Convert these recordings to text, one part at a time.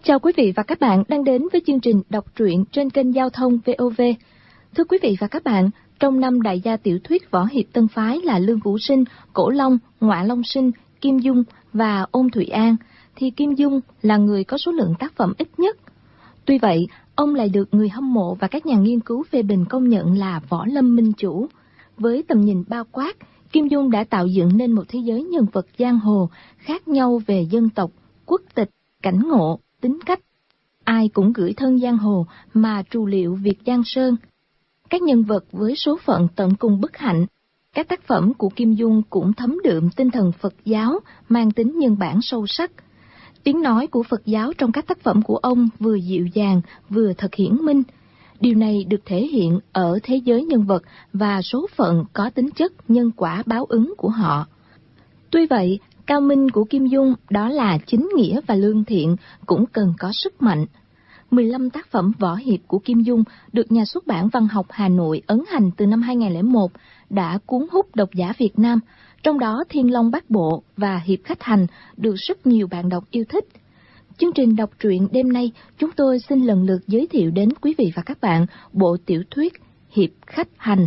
Chào quý vị và các bạn đang đến với chương trình đọc truyện trên kênh Giao thông VOV. Thưa quý vị và các bạn, trong năm đại gia tiểu thuyết võ hiệp tân phái là Lương Vũ Sinh, Cổ Long, Ngọa Long Sinh, Kim Dung và Ôn Thụy An, thì Kim Dung là người có số lượng tác phẩm ít nhất. Tuy vậy, ông lại được người hâm mộ và các nhà nghiên cứu phê bình công nhận là võ lâm minh chủ. Với tầm nhìn bao quát, Kim Dung đã tạo dựng nên một thế giới nhân vật giang hồ khác nhau về dân tộc, quốc tịch, cảnh ngộ, tính cách. Ai cũng gửi thân giang hồ mà trù liệu Việt Giang Sơn. Các nhân vật với số phận tận cùng bất hạnh. Các tác phẩm của Kim Dung cũng thấm đượm tinh thần Phật giáo, mang tính nhân bản sâu sắc. Tiếng nói của Phật giáo trong các tác phẩm của ông vừa dịu dàng, vừa thật hiển minh. Điều này được thể hiện ở thế giới nhân vật và số phận có tính chất nhân quả báo ứng của họ. Tuy vậy, cao minh của Kim Dung đó là chính nghĩa và lương thiện cũng cần có sức mạnh. 15 tác phẩm võ hiệp của Kim Dung được Nhà xuất bản Văn học Hà Nội ấn hành từ năm 2001 đã cuốn hút độc giả Việt Nam, trong đó Thiên Long Bát Bộ và Hiệp Khách Hành được rất nhiều bạn đọc yêu thích. Chương trình đọc truyện đêm nay, chúng tôi xin lần lượt giới thiệu đến quý vị và các bạn bộ tiểu thuyết Hiệp Khách Hành.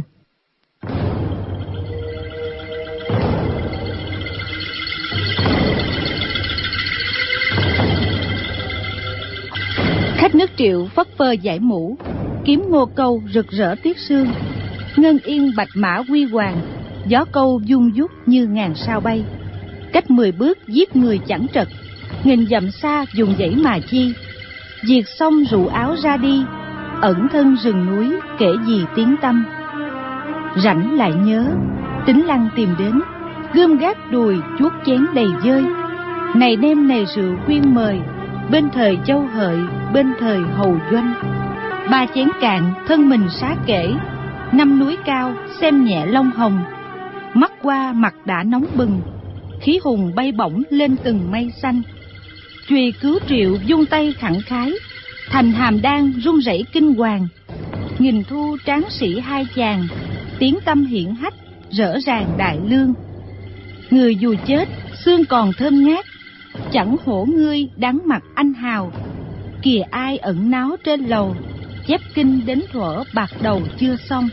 Khách nước Triệu phất phơ giải mũ, kiếm ngô câu rực rỡ tuyết sương, ngân yên bạch mã huy hoàng, gió câu dung dút như ngàn sao bay. Cách 10 bước giết người chẳng trật, nghìn dặm xa dùng dãy mà chi. Diệt xong rủ áo ra đi, ẩn thân rừng núi kể gì tiếng tâm. Rảnh lại nhớ, Tính Lăng tìm đến, gươm gác đùi chuốt chén đầy dơi. Này nêm này rượu khuyên mời, bên thời Châu Hợi, bên thời Hầu Doanh. 3 chén cạn thân mình xá kể, 5 núi cao xem nhẹ Long Hồng. Mắt qua mặt đã nóng bừng, khí hùng bay bổng lên từng mây xanh. Chùy cứu Triệu vung tay khẳng khái, thành Hàm Đan rung rẩy kinh hoàng. Nghìn thu tráng sĩ hai chàng, tiếng tâm hiển hách rỡ ràng đại lương. Người dù chết xương còn thơm ngát, chẳng hổ ngươi đáng mặt anh hào. Kìa ai ẩn náu trên lầu, chép kinh đến thuở bạc đầu chưa xong.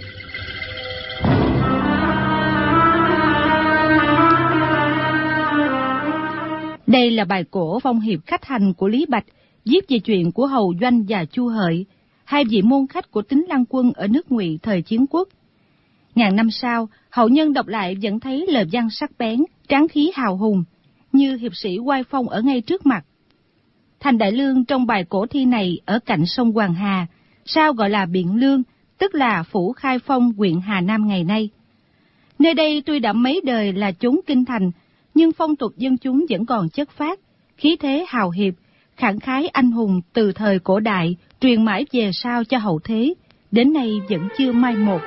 Đây là bài cổ phong hiệp khách hành của Lý Bạch, viết về chuyện của Hầu Doanh và Chu Hợi, hai vị môn khách của Tính Lăng quân ở nước Ngụy thời Chiến Quốc. Ngàn năm sau, hậu nhân đọc lại vẫn thấy lời văn sắc bén, tráng khí hào hùng, như hiệp sĩ oai phong ở ngay trước mặt. Thành Đại Lương trong bài cổ thi này ở cạnh sông Hoàng Hà, sao gọi là Biện Lương, tức là phủ Khai Phong, huyện Hà Nam ngày nay. Nơi đây tuy đã mấy đời là chốn kinh thành, nhưng phong tục dân chúng vẫn còn chất phác, khí thế hào hiệp, khẳng khái anh hùng từ thời cổ đại truyền mãi về sau cho hậu thế, đến nay vẫn chưa mai một.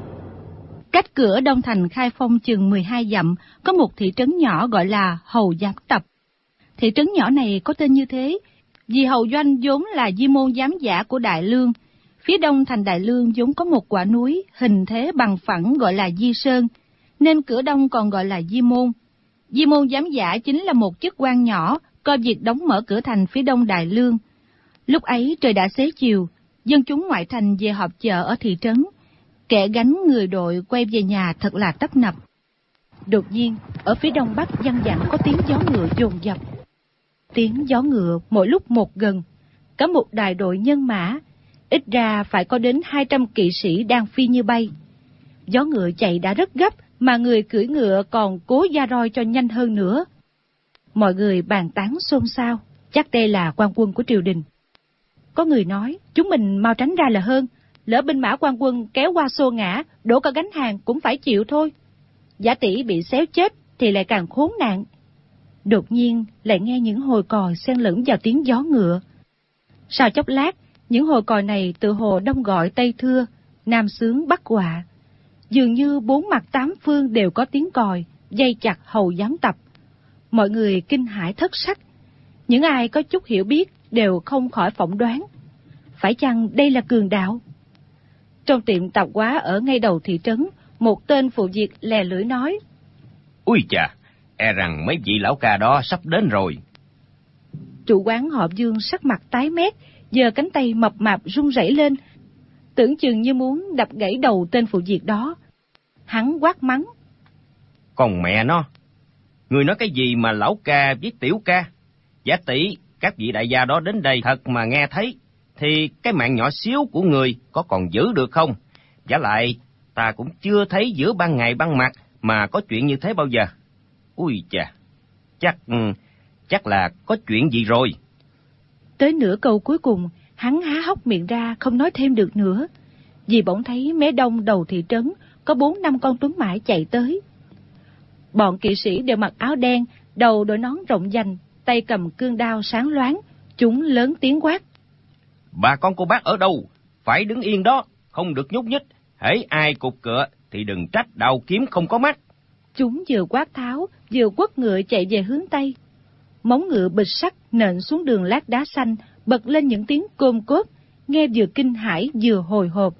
Cách cửa Đông thành Khai Phong chừng 12 dặm, có một thị trấn nhỏ gọi là Hầu Giám Tập. Thị trấn nhỏ này có tên như thế vì Hầu Doanh vốn là di môn giám giả của Đại Lương. Phía đông thành Đại Lương vốn có một quả núi hình thế bằng phẳng gọi là Di Sơn, nên cửa đông còn gọi là Di Môn. Di môn giám giả chính là một chức quan nhỏ coi việc đóng mở cửa thành phía đông Đại Lương. Lúc ấy trời đã xế chiều, dân chúng ngoại thành về họp chợ ở thị trấn. Kẻ gánh người đội quay về nhà thật là tấp nập. Đột nhiên, ở phía đông bắc văng vẳng có tiếng gió ngựa dồn dập. Tiếng gió ngựa mỗi lúc một gần, cả một đại đội nhân mã, ít ra phải có đến 200 kỵ sĩ đang phi như bay. Gió ngựa chạy đã rất gấp, mà người cưỡi ngựa còn cố gia roi cho nhanh hơn nữa. Mọi người bàn tán xôn xao, chắc đây là quan quân của triều đình. Có người nói, chúng mình mau tránh ra là hơn, lỡ binh mã quan quân kéo qua xô ngã, đổ cả gánh hàng cũng phải chịu thôi. Giả tỷ bị xéo chết thì lại càng khốn nạn. Đột nhiên lại nghe những hồi còi xen lẫn vào tiếng gió ngựa. Sau chốc lát, những hồi còi này tự hồ đông gọi tây thưa, nam xướng bắc quạ. Dường như 4 mặt 8 phương đều có tiếng còi, dây chặt Hầu Giám Tập. Mọi người kinh hãi thất sắc. Những ai có chút hiểu biết đều không khỏi phỏng đoán. Phải chăng đây là cường đạo? Trong tiệm tạp hóa ở ngay đầu thị trấn, một tên phụ việc lè lưỡi nói: Ui chà, e rằng mấy vị lão ca đó sắp đến rồi. Chủ quán họ Dương sắc mặt tái mét, giơ cánh tay mập mạp run rẩy lên, tưởng chừng như muốn đập gãy đầu tên phụ việc đó. Hắn quát mắng: Còn mẹ nó, người nói cái gì mà lão ca với tiểu ca? Giả tỷ các vị đại gia đó đến đây thật mà nghe thấy, thì cái mạng nhỏ xíu của người có còn giữ được không? Giả lại, ta cũng chưa thấy giữa ban ngày ban mặt mà có chuyện như thế bao giờ. Ui chà, chắc là có chuyện gì rồi. Tới nửa câu cuối cùng, hắn há hốc miệng ra không nói thêm được nữa, vì bỗng thấy mé đông đầu thị trấn có 4-5 con tuấn mã chạy tới. Bọn kỵ sĩ đều mặc áo đen, đầu đội nón rộng vành, tay cầm cương đao sáng loáng. Chúng lớn tiếng quát: Bà con cô bác ở đâu? Phải đứng yên đó, không được nhúc nhích. Hễ ai cục cựa thì đừng trách đao kiếm không có mắt. Chúng vừa quát tháo, vừa quất ngựa chạy về hướng Tây. Móng ngựa bịch sắt nện xuống đường lát đá xanh, bật lên những tiếng côm cốp, nghe vừa kinh hãi vừa hồi hộp.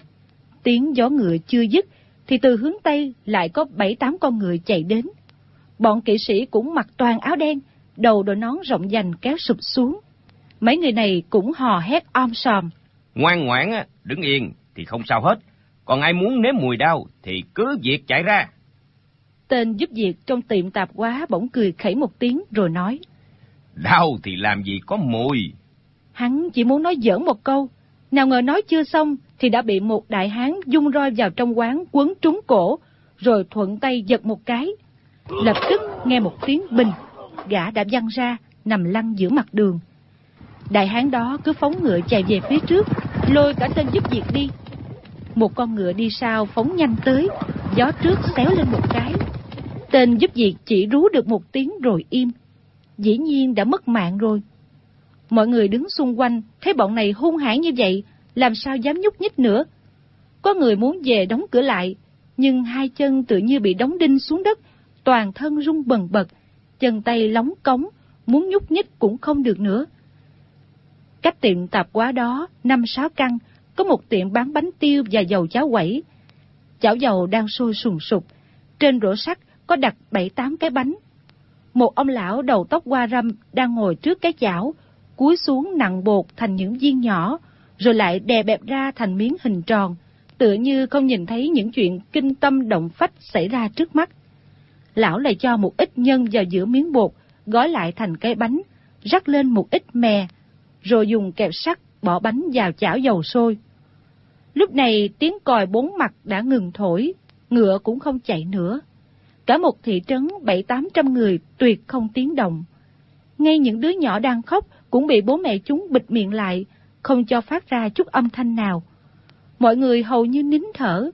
Tiếng gió ngựa chưa dứt, thì từ hướng Tây lại có 7-8 con ngựa chạy đến. Bọn kỵ sĩ cũng mặc toàn áo đen, đầu đội nón rộng vành kéo sụp xuống. Mấy người này cũng hò hét om sòm: Ngoan ngoãn đứng yên thì không sao hết, còn ai muốn nếm mùi đau thì cứ việc chạy ra. Tên giúp việc trong tiệm tạp hóa bỗng cười khẩy một tiếng rồi nói: Đau thì làm gì có mùi. Hắn chỉ muốn nói giỡn một câu, nào ngờ nói chưa xong thì đã bị một đại hán dung roi vào trong quán quấn trúng cổ, rồi thuận tay giật một cái. Lập tức nghe một tiếng bình, gã đã văng ra, nằm lăn giữa mặt đường. Đại hán đó cứ phóng ngựa chạy về phía trước, lôi cả tên giúp việc đi. Một con ngựa đi sau phóng nhanh tới, gió trước xéo lên một cái. Tên giúp việc chỉ rú được một tiếng rồi im. Dĩ nhiên đã mất mạng rồi. Mọi người đứng xung quanh thấy bọn này hung hãn như vậy, làm sao dám nhúc nhích nữa. Có người muốn về đóng cửa lại, nhưng hai chân tự như bị đóng đinh xuống đất, toàn thân rung bần bật, chân tay lóng cống, muốn nhúc nhích cũng không được nữa. Cách tiệm tạp hóa đó 5-6 căn, có một tiệm bán bánh tiêu và dầu cháo quẩy. Chảo dầu đang sôi sùng sục, trên rổ sắt có đặt 7-8 cái bánh. Một ông lão đầu tóc hoa râm đang ngồi trước cái chảo, cúi xuống nặn bột thành những viên nhỏ, rồi lại đè bẹp ra thành miếng hình tròn, tựa như không nhìn thấy những chuyện kinh tâm động phách xảy ra trước mắt. Lão lại cho một ít nhân vào giữa miếng bột, gói lại thành cái bánh, rắc lên một ít mè, rồi dùng kẹp sắt bỏ bánh vào chảo dầu sôi. Lúc này tiếng còi 4 mặt đã ngừng thổi, ngựa cũng không chạy nữa. Cả một thị trấn 700-800 người tuyệt không tiếng động. Ngay những đứa nhỏ đang khóc cũng bị bố mẹ chúng bịt miệng lại, không cho phát ra chút âm thanh nào. Mọi người hầu như nín thở.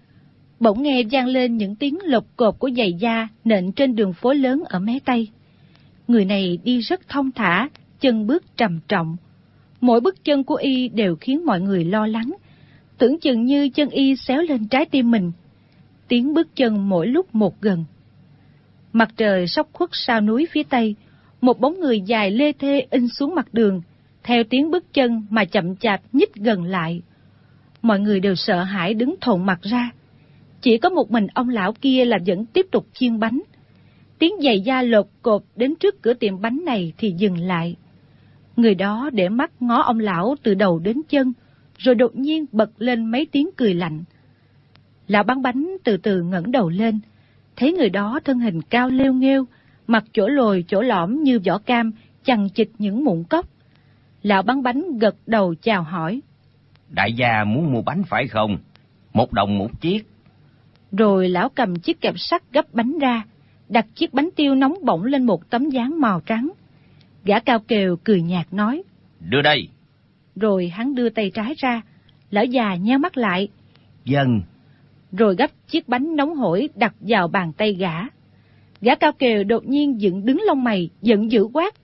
Bỗng nghe vang lên những tiếng lộp cộp của giày da nện trên đường phố lớn ở mé Tây. Người này đi rất thong thả, chân bước trầm trọng. Mỗi bước chân của y đều khiến mọi người lo lắng, tưởng chừng như chân y xéo lên trái tim mình. Tiếng bước chân mỗi lúc một gần. Mặt trời sắp khuất sau núi phía Tây, một bóng người dài lê thê in xuống mặt đường, theo tiếng bước chân mà chậm chạp nhích gần lại. Mọi người đều sợ hãi đứng thộn mặt ra. Chỉ có một mình ông lão kia là vẫn tiếp tục chiên bánh. Tiếng giày da lột cột đến trước cửa tiệm bánh này thì dừng lại. Người đó để mắt ngó ông lão từ đầu đến chân, rồi đột nhiên bật lên mấy tiếng cười lạnh. Lão bán bánh từ từ ngẩng đầu lên, thấy người đó thân hình cao lêu nghêu, mặt chỗ lồi chỗ lõm như vỏ cam, chằng chịt những mụn cốc. Lão bán bánh gật đầu chào hỏi: Đại gia muốn mua bánh phải không? 1 đồng 1 chiếc. Rồi lão cầm chiếc kẹp sắt gấp bánh ra, đặt chiếc bánh tiêu nóng bỏng lên một tấm dáng màu trắng. Gã cao kèo cười nhạt nói: Đưa đây. Rồi hắn đưa tay trái ra. Lão già nheo mắt lại: Vâng. Rồi gấp chiếc bánh nóng hổi đặt vào bàn tay gã. Gã cao kèo đột nhiên dựng đứng lông mày, giận dữ quát: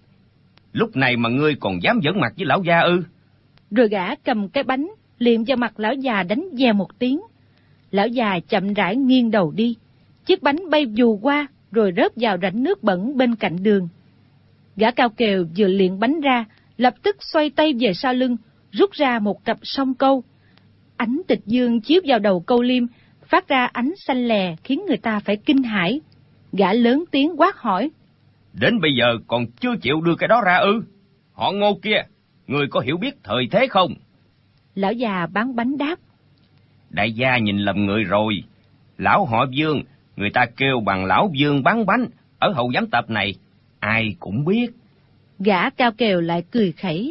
Lúc này mà ngươi còn dám giỡn mặt với lão gia ư? Rồi gã cầm cái bánh liệm vào mặt lão già đánh dè một tiếng. Lão già chậm rãi nghiêng đầu đi. Chiếc bánh bay vù qua rồi rớt vào rãnh nước bẩn bên cạnh đường. Gã cao kèo vừa liệng bánh ra, lập tức xoay tay về sau lưng, rút ra một cặp song câu. Ánh tịch dương chiếu vào đầu câu liêm, phát ra ánh xanh lè khiến người ta phải kinh hãi. Gã lớn tiếng quát hỏi: Đến bây giờ còn chưa chịu đưa cái đó ra ư? Họ Ngô kia, người có hiểu biết thời thế không? Lão già bán bánh đáp. Đại gia nhìn lầm người rồi. Lão họ Dương, người ta kêu bằng lão Dương bán bánh, ở hậu giám tập này, ai cũng biết. Gã cao kèo lại cười khẩy.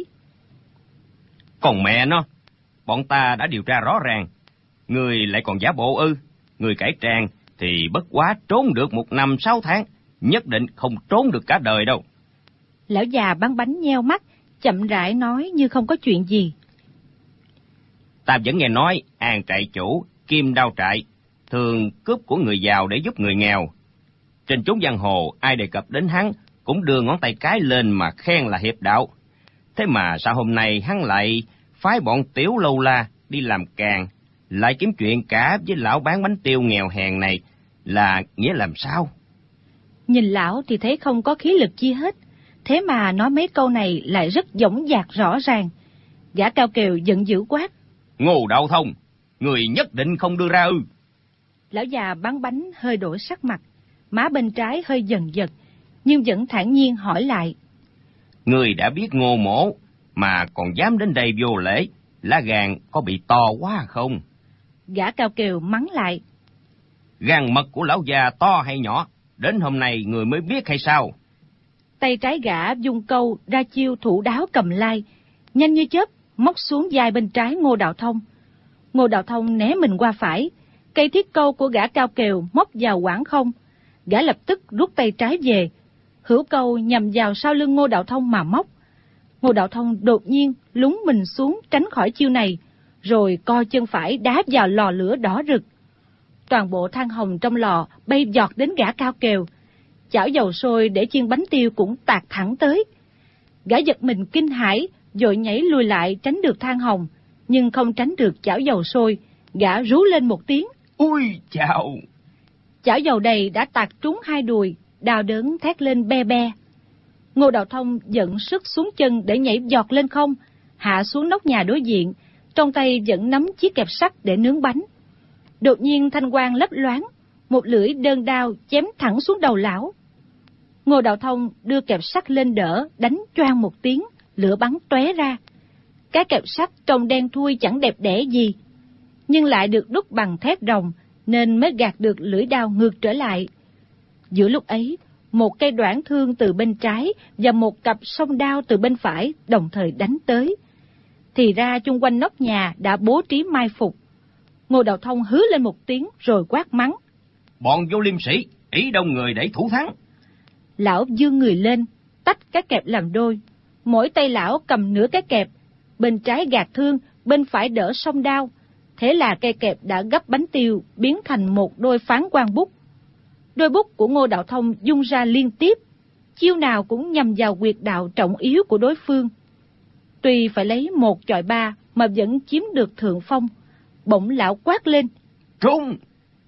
Còn mẹ nó, bọn ta đã điều tra rõ ràng. Người lại còn giả bộ ư? Người cải trang thì bất quá trốn được 1 năm 6 tháng, nhất định không trốn được cả đời đâu. Lão già bán bánh nheo mắt, chậm rãi nói như không có chuyện gì. Ta vẫn nghe nói An trại chủ, Kim Đao trại, thường cướp của người giàu để giúp người nghèo. Trên chốn giang hồ, ai đề cập đến hắn cũng đưa ngón tay cái lên mà khen là hiệp đạo. Thế mà sao hôm nay hắn lại phái bọn tiểu lâu la đi làm càng, lại kiếm chuyện cả với lão bán bánh tiêu nghèo hèn này, là nghĩa làm sao? Nhìn lão thì thấy không có khí lực chi hết, thế mà nói mấy câu này lại rất dõng dạc rõ ràng. Gã cao kèo giận dữ quát. Ngô Đạo Thông, người nhất định không đưa ra ư? Lão già bán bánh hơi đổi sắc mặt, má bên trái hơi dần giật, nhưng vẫn thản nhiên hỏi lại. Người đã biết Ngô mổ, mà còn dám đến đây vô lễ, lá gan có bị to quá không? Gã cao kèo mắng lại. Gan mật của lão già to hay nhỏ, đến hôm nay người mới biết hay sao? Tay trái gã dung câu ra chiêu thủ đáo cầm lai, nhanh như chớp móc xuống vai bên trái Ngô Đạo Thông. Ngô Đạo Thông né mình qua phải, cây thiết câu của gã cao kèo móc vào quảng không. Gã lập tức rút tay trái về, hữu câu nhằm vào sau lưng Ngô Đạo Thông mà móc. Ngô Đạo Thông đột nhiên lún mình xuống tránh khỏi chiêu này, rồi co chân phải đá vào lò lửa đỏ rực. Toàn bộ than hồng trong lò bay giọt đến gã cao kèo. Chảo dầu sôi để chiên bánh tiêu cũng tạt thẳng tới. Gã giật mình kinh hãi, vội nhảy lùi lại tránh được than hồng, nhưng không tránh được chảo dầu sôi. Gã rú lên một tiếng. Ui chào! Chảo dầu đầy đã tạt trúng hai đùi, đau đớn thét lên be be. Ngô Đạo Thông dẫn sức xuống chân để nhảy giọt lên không, hạ xuống nóc nhà đối diện, trong tay vẫn nắm chiếc kẹp sắt để nướng bánh. Đột nhiên thanh quang lấp loáng, một lưỡi đơn đao chém thẳng xuống đầu lão. Ngô Đạo Thông đưa kẹp sắt lên đỡ, đánh choang một tiếng, lửa bắn tóe ra. Cái kẹp sắt trông đen thui chẳng đẹp đẽ gì, nhưng lại được đúc bằng thép rồng, nên mới gạt được lưỡi đao ngược trở lại. Giữa lúc ấy, một cây đoản thương từ bên trái và một cặp song đao từ bên phải đồng thời đánh tới. Thì ra chung quanh nóc nhà đã bố trí mai phục. Ngô Đạo Thông hứ lên một tiếng rồi quát mắng. Bọn vô liêm sĩ, ý đông người để thủ thắng. Lão giương người lên, tách cái kẹp làm đôi. Mỗi tay lão cầm nửa cái kẹp, bên trái gạt thương, bên phải đỡ song đao. Thế là cây kẹp đã gấp bánh tiêu, biến thành một đôi phán quan bút. Đôi bút của Ngô Đạo Thông dung ra liên tiếp, chiêu nào cũng nhằm vào huyệt đạo trọng yếu của đối phương. Tuy phải lấy 1 chọi 3 mà vẫn chiếm được thượng phong. Bỗng lão quát lên. Trung!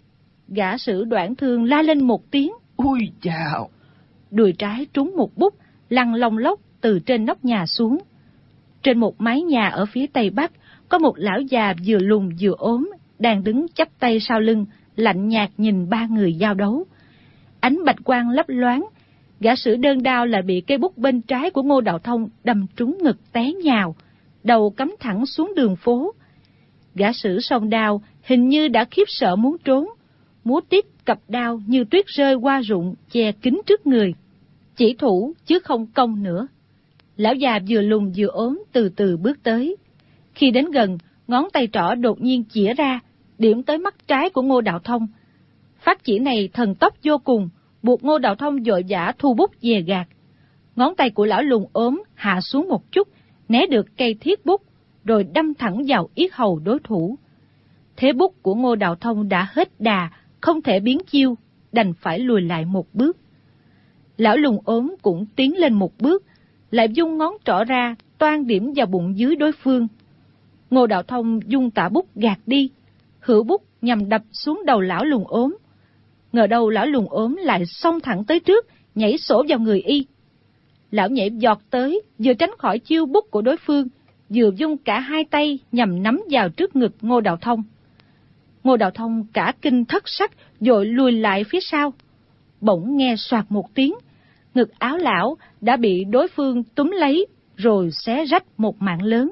Gã sử đoản thương la lên một tiếng. Ui chào! Đùi trái trúng một bút, lăn lông lốc từ trên nóc nhà xuống. Trên một mái nhà ở phía tây bắc, có một lão già vừa lùn vừa ốm, đang đứng chắp tay sau lưng, lạnh nhạt nhìn 3 người giao đấu. Ánh bạch quang lấp loáng, gã sử đơn đao lại bị cây bút bên trái của Ngô Đạo Thông đâm trúng ngực té nhào, đầu cắm thẳng xuống đường phố. Gã sử song đao hình như đã khiếp sợ muốn trốn, múa tiếp cặp đao như tuyết rơi qua rụng che kín trước người, chỉ thủ chứ không công nữa. Lão già vừa lùn vừa ốm từ từ bước tới. Khi đến gần, ngón tay trỏ đột nhiên chĩa ra, điểm tới mắt trái của Ngô Đạo Thông. Phát chỉ này thần tốc vô cùng, buộc Ngô Đạo Thông vội vã thu bút về gạt. Ngón tay của lão lùn ốm hạ xuống một chút, né được cây thiết bút, rồi đâm thẳng vào yết hầu đối thủ. Thế bút của Ngô Đạo Thông đã hết đà, không thể biến chiêu, đành phải lùi lại một bước. Lão lùn ốm cũng tiến lên một bước, lại dung ngón trỏ ra, toan điểm vào bụng dưới đối phương. Ngô Đạo Thông dung tả bút gạt đi, hữu bút nhằm đập xuống đầu lão lùn ốm. Ngờ đâu lão lùn ốm lại xông thẳng tới trước, nhảy sổ vào người y. Lão nhảy giọt tới, vừa tránh khỏi chiêu bút của đối phương, vừa dung cả hai tay nhằm nắm vào trước ngực Ngô Đạo Thông. Ngô Đạo Thông cả kinh thất sắc, vội lùi lại phía sau. Bỗng nghe soạt một tiếng, ngực áo lão đã bị đối phương túm lấy rồi xé rách một mảng lớn.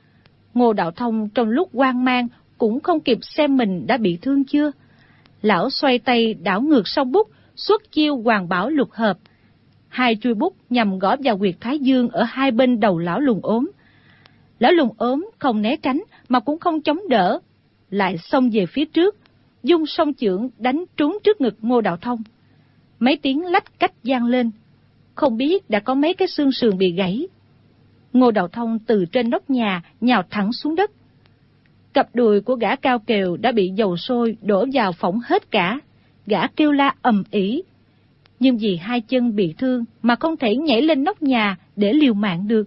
Ngô Đạo Thông trong lúc hoang mang cũng không kịp xem mình đã bị thương chưa. Lão xoay tay đảo ngược song bút, xuất chiêu Hoàng Bảo Lục Hợp. Hai chuôi bút nhằm gõ vào huyệt thái dương ở hai bên đầu lão lùn ốm. Lão lùn ốm không né tránh mà cũng không chống đỡ, lại xông về phía trước, dung song chưởng đánh trúng trước ngực Ngô Đạo Thông. Mấy tiếng lách cách vang lên, không biết đã có mấy cái xương sườn bị gãy. Ngô Đạo Thông từ trên nóc nhà nhào thẳng xuống đất. Cặp đùi của gã Cao Kiều đã bị dầu sôi đổ vào phỏng hết cả, gã kêu la ầm ĩ. Nhưng vì hai chân bị thương mà không thể nhảy lên nóc nhà để liều mạng được.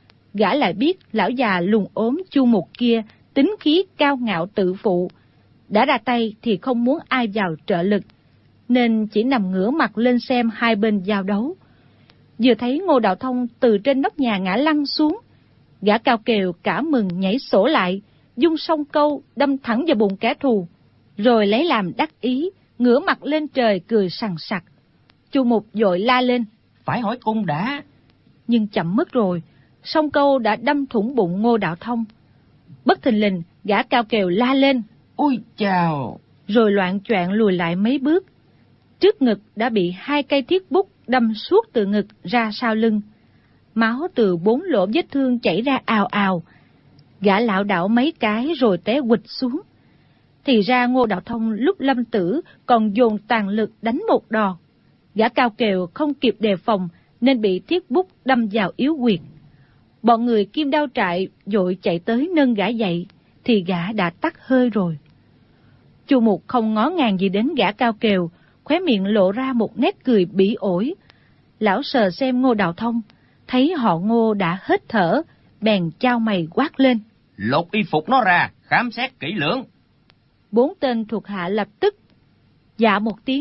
Gã lại biết lão già lùn ốm Chu Mục kia tính khí cao ngạo tự phụ, đã ra tay thì không muốn ai vào trợ lực, nên chỉ nằm ngửa mặt lên xem hai bên giao đấu. Vừa thấy Ngô Đạo Thông từ trên nóc nhà ngã lăn xuống, gã Cao Kiều cả mừng nhảy sổ lại, dung song câu đâm thẳng vào bụng kẻ thù, rồi lấy làm đắc ý, ngửa mặt lên trời cười sằng sặc. Chu Mục vội la lên: Phải hỏi cung đã. Nhưng chậm mất rồi, song câu đã đâm thủng bụng Ngô Đạo Thông. Bất thình lình, gã Cao Kiều la lên: Ôi chào! Rồi loạng choạng lùi lại mấy bước. Trước ngực đã bị hai cây thiết bút đâm suốt từ ngực ra sau lưng. Máu từ 4 lỗ vết thương chảy ra ào ào. Gã lảo đảo mấy cái rồi té quỵt xuống. Thì ra Ngô Đạo Thông lúc lâm tử còn dồn tàn lực đánh một đòn. Gã Cao Kiều không kịp đề phòng nên bị thiết bút đâm vào yếu huyệt. Bọn người Kim Đao Trại vội chạy tới nâng gã dậy, thì gã đã tắt hơi rồi. Chu Mục không ngó ngàng gì đến gã Cao Kiều, khóe miệng lộ ra một nét cười bỉ ổi. Lão sờ xem Ngô Đạo Thông, thấy họ Ngô đã hết thở, bèn chau mày quát lên: Lột y phục nó ra, khám xét kỹ lưỡng. 4 tên thuộc hạ lập tức dạ một tiếng.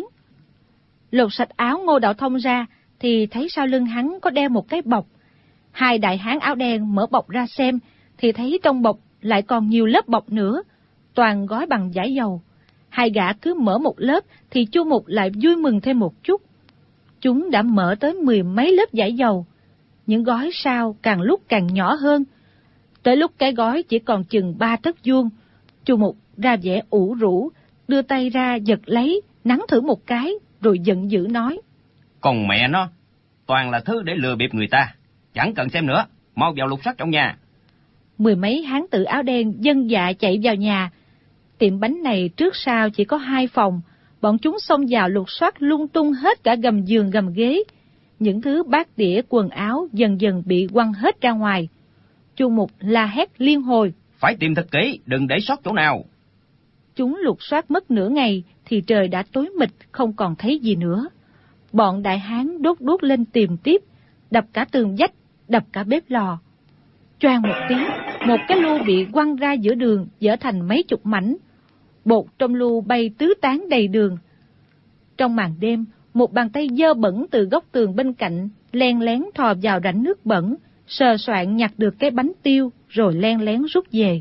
Lột sạch áo Ngô Đạo Thông ra thì thấy sau lưng hắn có đeo một cái bọc. Hai đại hán áo đen mở bọc ra xem thì thấy trong bọc lại còn nhiều lớp bọc nữa, toàn gói bằng vải dầu. Hai gã cứ mở một lớp thì Chu Mục lại vui mừng thêm một chút. Chúng đã mở tới 10 mấy lớp vải dầu. Những gói sau càng lúc càng nhỏ hơn. Tới lúc cái gói chỉ còn chừng 3 tấc vuông, Chu Mục ra vẻ ủ rũ, đưa tay ra giật lấy, nắn thử một cái, rồi giận dữ nói: Còn mẹ nó, toàn là thứ để lừa bịp người ta, chẳng cần xem nữa, mau vào lục soát trong nhà. 10 mấy hán tử áo đen dân dạ chạy vào nhà. Tiệm bánh này trước sau chỉ có 2 phòng, bọn chúng xông vào lục soát lung tung hết cả gầm giường gầm ghế. Những thứ bát đĩa quần áo dần dần bị quăng hết ra ngoài. Chu Mục la hét liên hồi: Phải tìm thật kỹ, đừng để sót chỗ nào. Chúng lục soát mất nửa ngày thì trời đã tối mịt, không còn thấy gì nữa. Bọn đại hán đốt đuốc lên tìm tiếp, đập cả tường vách, đập cả bếp lò. Choang một tiếng, một cái lu bị quăng ra giữa đường, vỡ thành mấy chục mảnh. Bột trong lu bay tứ tán đầy đường. Trong màn đêm, một bàn tay dơ bẩn từ góc tường bên cạnh len lén thò vào rãnh nước bẩn, sờ soạn nhặt được cái bánh tiêu rồi len lén rút về.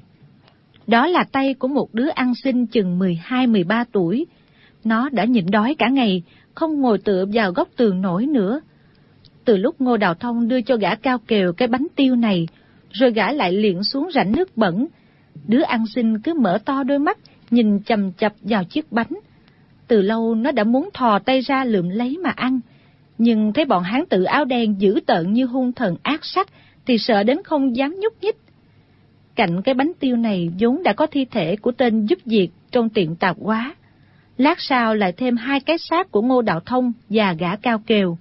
Đó là tay của một đứa ăn xin chừng 12-13 tuổi. Nó đã nhịn đói cả ngày, không ngồi tựa vào góc tường nổi nữa. Từ lúc Ngô Đạo Thông đưa cho gã Cao Kiều cái bánh tiêu này, rồi gã lại liệng xuống rãnh nước bẩn, đứa ăn xin cứ mở to đôi mắt, nhìn chằm chằm vào chiếc bánh. Từ lâu nó đã muốn thò tay ra lượm lấy mà ăn, nhưng thấy bọn hán tử áo đen dữ tợn như hung thần ác sát thì sợ đến không dám nhúc nhích. Cạnh cái bánh tiêu này vốn đã có thi thể của tên giúp việc trong tiệm tạp hóa. Lát sau lại thêm 2 cái xác của Ngô Đạo Thông và gã Cao Kiều.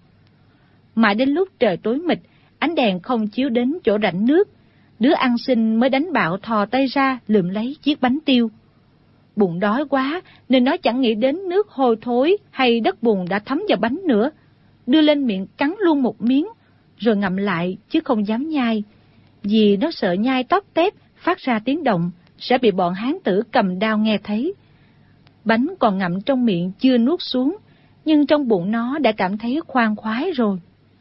Mãi đến lúc trời tối mịt, ánh đèn không chiếu đến chỗ rãnh nước, đứa ăn xin mới đánh bạo thò tay ra lượm lấy chiếc bánh tiêu. Bụng đói quá nên nó chẳng nghĩ đến nước hôi thối hay đất bùn đã thấm vào bánh nữa, đưa lên miệng cắn luôn một miếng, rồi ngậm lại chứ không dám nhai, vì nó sợ nhai tóp tép phát ra tiếng động sẽ bị bọn hán tử cầm đao nghe thấy. Bánh còn ngậm trong miệng chưa nuốt xuống, nhưng trong bụng nó đã cảm thấy khoan khoái rồi.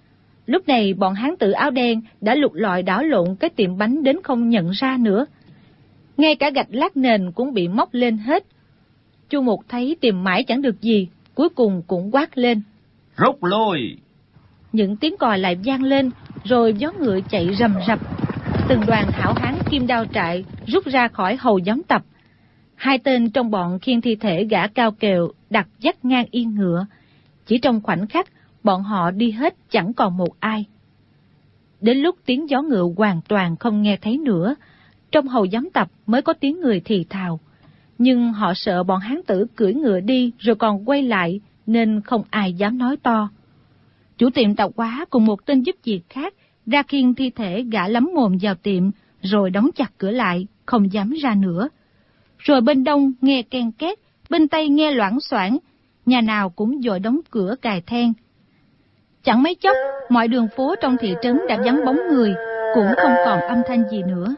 Lúc này bọn hán tử áo đen đã lục lọi đảo lộn cái tiệm bánh đến không nhận ra nữa. Ngay cả gạch lát nền cũng bị móc lên hết. Chu Mục thấy tìm mãi chẳng được gì, cuối cùng cũng quát lên: Rút lui! những tiếng còi lại vang lên, rồi gió ngựa chạy rầm rập. Từng đoàn hảo hán kim đao trại rút ra khỏi hầu giám tập. 2 tên trong bọn khiêng thi thể gã Cao Kèo đặt dắt ngang yên ngựa. Chỉ trong khoảnh khắc, bọn họ đi hết chẳng còn một ai. Đến lúc tiếng gió ngựa hoàn toàn không nghe thấy nữa, trong hầu giám tập mới có tiếng người thì thào. Nhưng họ sợ bọn hán tử cưỡi ngựa đi rồi còn quay lại, nên không ai dám nói to. Chủ tiệm tạp hóa cùng một tên giúp việc khác ra khiêng thi thể gã lắm mồm vào tiệm, rồi đóng chặt cửa lại, không dám ra nữa. Rồi bên đông nghe ken két, bên tây nghe loảng xoảng, nhà nào cũng vội đóng cửa cài then. Chẳng mấy chốc, mọi đường phố trong thị trấn đã vắng bóng người, cũng không còn âm thanh gì nữa.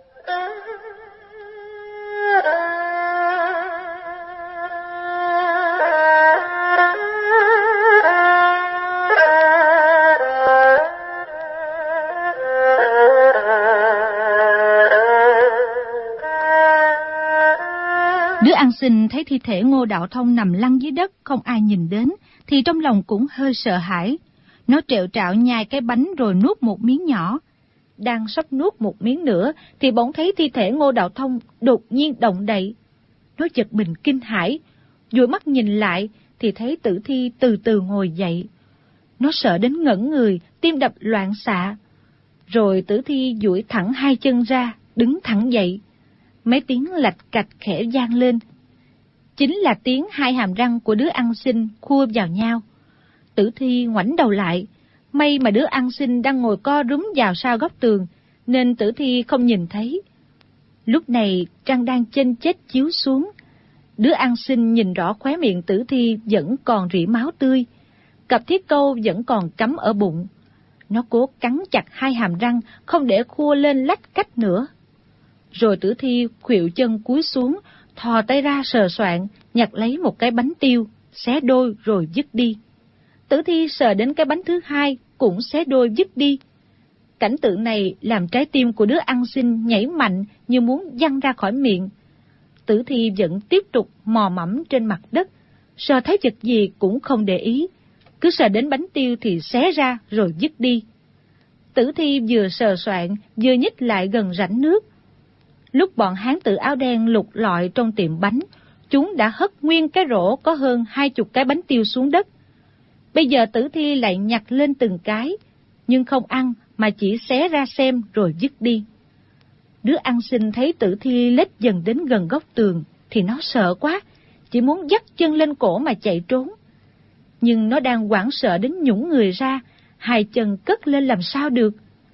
Đứa ăn xin thấy thi thể Ngô Đạo Thông nằm lăn dưới đất, không ai nhìn đến, thì trong lòng cũng hơi sợ hãi. Nó trẹo trạo nhai cái bánh rồi nuốt một miếng nhỏ. Đang sắp nuốt một miếng nữa, thì bỗng thấy thi thể Ngô Đạo Thông đột nhiên động đậy. Nó giật mình kinh hãi, dụi mắt nhìn lại, thì thấy tử thi từ từ ngồi dậy. Nó sợ đến ngẩn người, tim đập loạn xạ. Rồi tử thi duỗi thẳng 2 chân ra, đứng thẳng dậy. Mấy tiếng lạch cạch khẽ vang lên. Chính là tiếng 2 hàm răng của đứa ăn xin khua vào nhau. Tử thi ngoảnh đầu lại, may mà đứa ăn xin đang ngồi co rúm vào sau góc tường, nên tử thi không nhìn thấy. Lúc này trăng đang chênh chết chiếu xuống. Đứa ăn xin nhìn rõ khóe miệng tử thi vẫn còn rỉ máu tươi, cặp thiết câu vẫn còn cắm ở bụng. Nó cố cắn chặt 2 hàm răng, không để khua lên lách cách nữa. Rồi tử thi khuỵu chân cúi xuống, thò tay ra sờ soạng, nhặt lấy một cái bánh tiêu, xé đôi rồi vứt đi. Tử thi sờ đến cái bánh thứ 2, cũng xé đôi vứt đi. Cảnh tượng này làm trái tim của đứa ăn xin nhảy mạnh như muốn văng ra khỏi miệng. Tử thi vẫn tiếp tục mò mẫm trên mặt đất, sờ thấy vật gì cũng không để ý, cứ sờ đến bánh tiêu thì xé ra rồi vứt đi. Tử thi vừa sờ soạng vừa nhích lại gần rãnh nước. Lúc bọn hán tử áo đen lục lọi trong tiệm bánh, chúng đã hất nguyên cái rổ có hơn 20 cái bánh tiêu xuống đất. Bây giờ tử thi lại nhặt lên từng cái, nhưng không ăn mà chỉ xé ra xem rồi vứt đi. Đứa ăn xin thấy tử thi lết dần đến gần góc tường thì nó sợ quá, chỉ muốn dắt chân lên cổ mà chạy trốn. Nhưng nó đang hoảng sợ đến nhũng người ra, 2 chân cất lên làm sao được.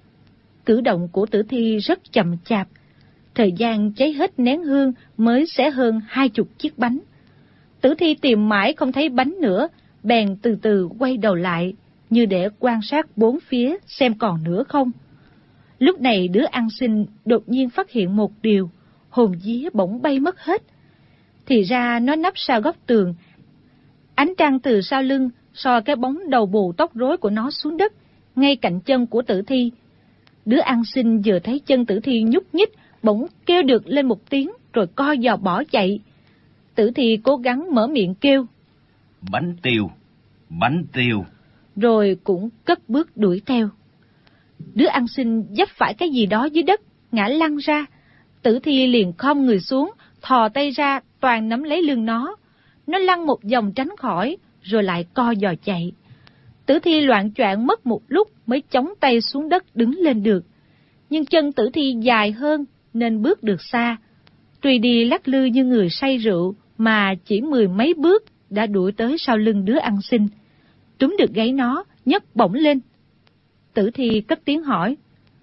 Cử động của tử thi rất chậm chạp, thời gian cháy hết nén hương mới xé hơn 20 chiếc bánh. Tử thi tìm mãi không thấy bánh nữa, bèn từ từ quay đầu lại, như để quan sát bốn phía xem còn nữa không. Lúc này đứa ăn xin đột nhiên phát hiện một điều, hồn vía bỗng bay mất hết. Thì ra nó nấp sau góc tường. Ánh trăng từ sau lưng soi cái bóng đầu bù tóc rối của nó xuống đất, ngay cạnh chân của tử thi. Đứa ăn xin vừa thấy chân tử thi nhúc nhích, bỗng kêu được lên một tiếng rồi co giò bỏ chạy. Tử thi cố gắng mở miệng kêu bánh tiêu, bánh tiêu, rồi cũng cất bước đuổi theo. Đứa ăn xin vấp phải cái gì đó dưới đất, ngã lăn ra. Tử thi liền khom người xuống, thò tay ra toàn nắm lấy lưng nó. Nó lăn một vòng tránh khỏi, rồi lại co giò chạy. Tử thi loạng choạng mất một lúc mới chống tay xuống đất đứng lên được. Nhưng chân tử thi dài hơn nên bước được xa. Tuy đi lắc lư như người say rượu mà chỉ 10 mấy bước đã đuổi tới sau lưng đứa ăn xin. Túm được gáy nó, nhấc bổng lên. Tử thi cất tiếng hỏi: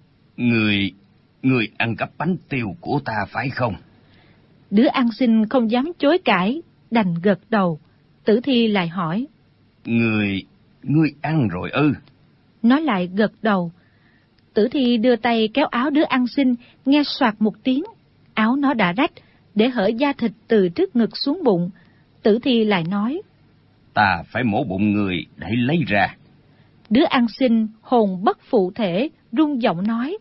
Người ăn cắp bánh tiêu của ta phải không? Đứa ăn xin không dám chối cãi, đành gật đầu. Tử thi lại hỏi: Ngươi ăn rồi ư? Nó lại gật đầu. Tử thi đưa tay kéo áo đứa ăn xin, nghe soạt một tiếng, áo nó đã rách, để hở da thịt từ trước ngực xuống bụng. Tử thi lại nói: Ta phải mổ bụng người để lấy ra. Đứa ăn xin hồn bất phụ thể, run giọng nói: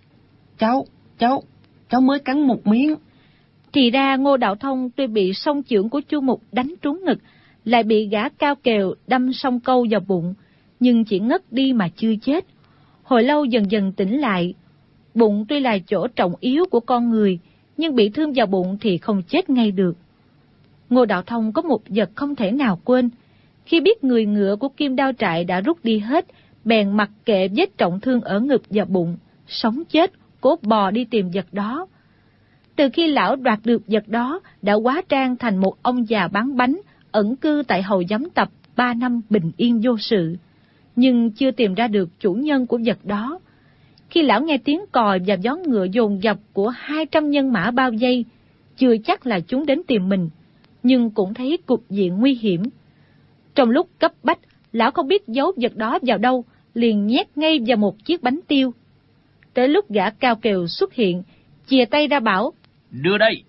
Cháu mới cắn một miếng. Thì ra Ngô Đạo Thông tuy bị song chưởng của Chu Mục đánh trúng ngực, lại bị gã Cao Kèo đâm song câu vào bụng, nhưng chỉ ngất đi mà chưa chết. Hồi lâu dần dần tỉnh lại. Bụng tuy là chỗ trọng yếu của con người, nhưng bị thương vào bụng thì không chết ngay được. Ngô Đạo Thông có một vật không thể nào quên. Khi biết người ngựa của Kim Đao Trại đã rút đi hết, bèn mặc kệ vết trọng thương ở ngực và bụng, sống chết, cố bò đi tìm vật đó. Từ khi lão đoạt được vật đó, đã hóa trang thành một ông già bán bánh, ẩn cư tại Hầu Giám Tập 3 năm bình yên vô sự, nhưng chưa tìm ra được chủ nhân của vật đó. Khi lão nghe tiếng còi và gió ngựa dồn dập của 200 nhân mã bao vây, chưa chắc là chúng đến tìm mình, nhưng cũng thấy cục diện nguy hiểm. Trong lúc cấp bách, lão không biết giấu vật đó vào đâu, liền nhét ngay vào một chiếc bánh tiêu. Tới lúc gã Cao Kiều xuất hiện, chìa tay ra bảo: "Đưa đây."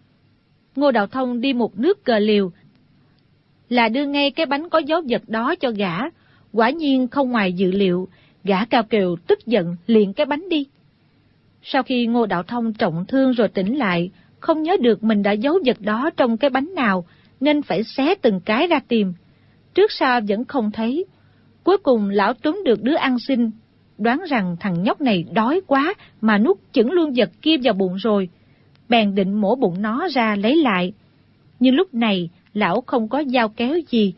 Ngô Đạo Thông đi một nước cờ liều, là đưa ngay cái bánh có dấu vật đó cho gã. Quả nhiên không ngoài dự liệu, gã Cao Kiều tức giận liền cái bánh đi. Sau khi Ngô Đạo Thông trọng thương rồi tỉnh lại, không nhớ được mình đã giấu vật đó trong cái bánh nào, nên phải xé từng cái ra tìm. Trước sau vẫn không thấy. Cuối cùng lão túm được đứa ăn xin, đoán rằng thằng nhóc này đói quá mà nuốt chửng luôn vật kia vào bụng rồi, bèn định mổ bụng nó ra lấy lại. Nhưng lúc này lão không có dao kéo gì,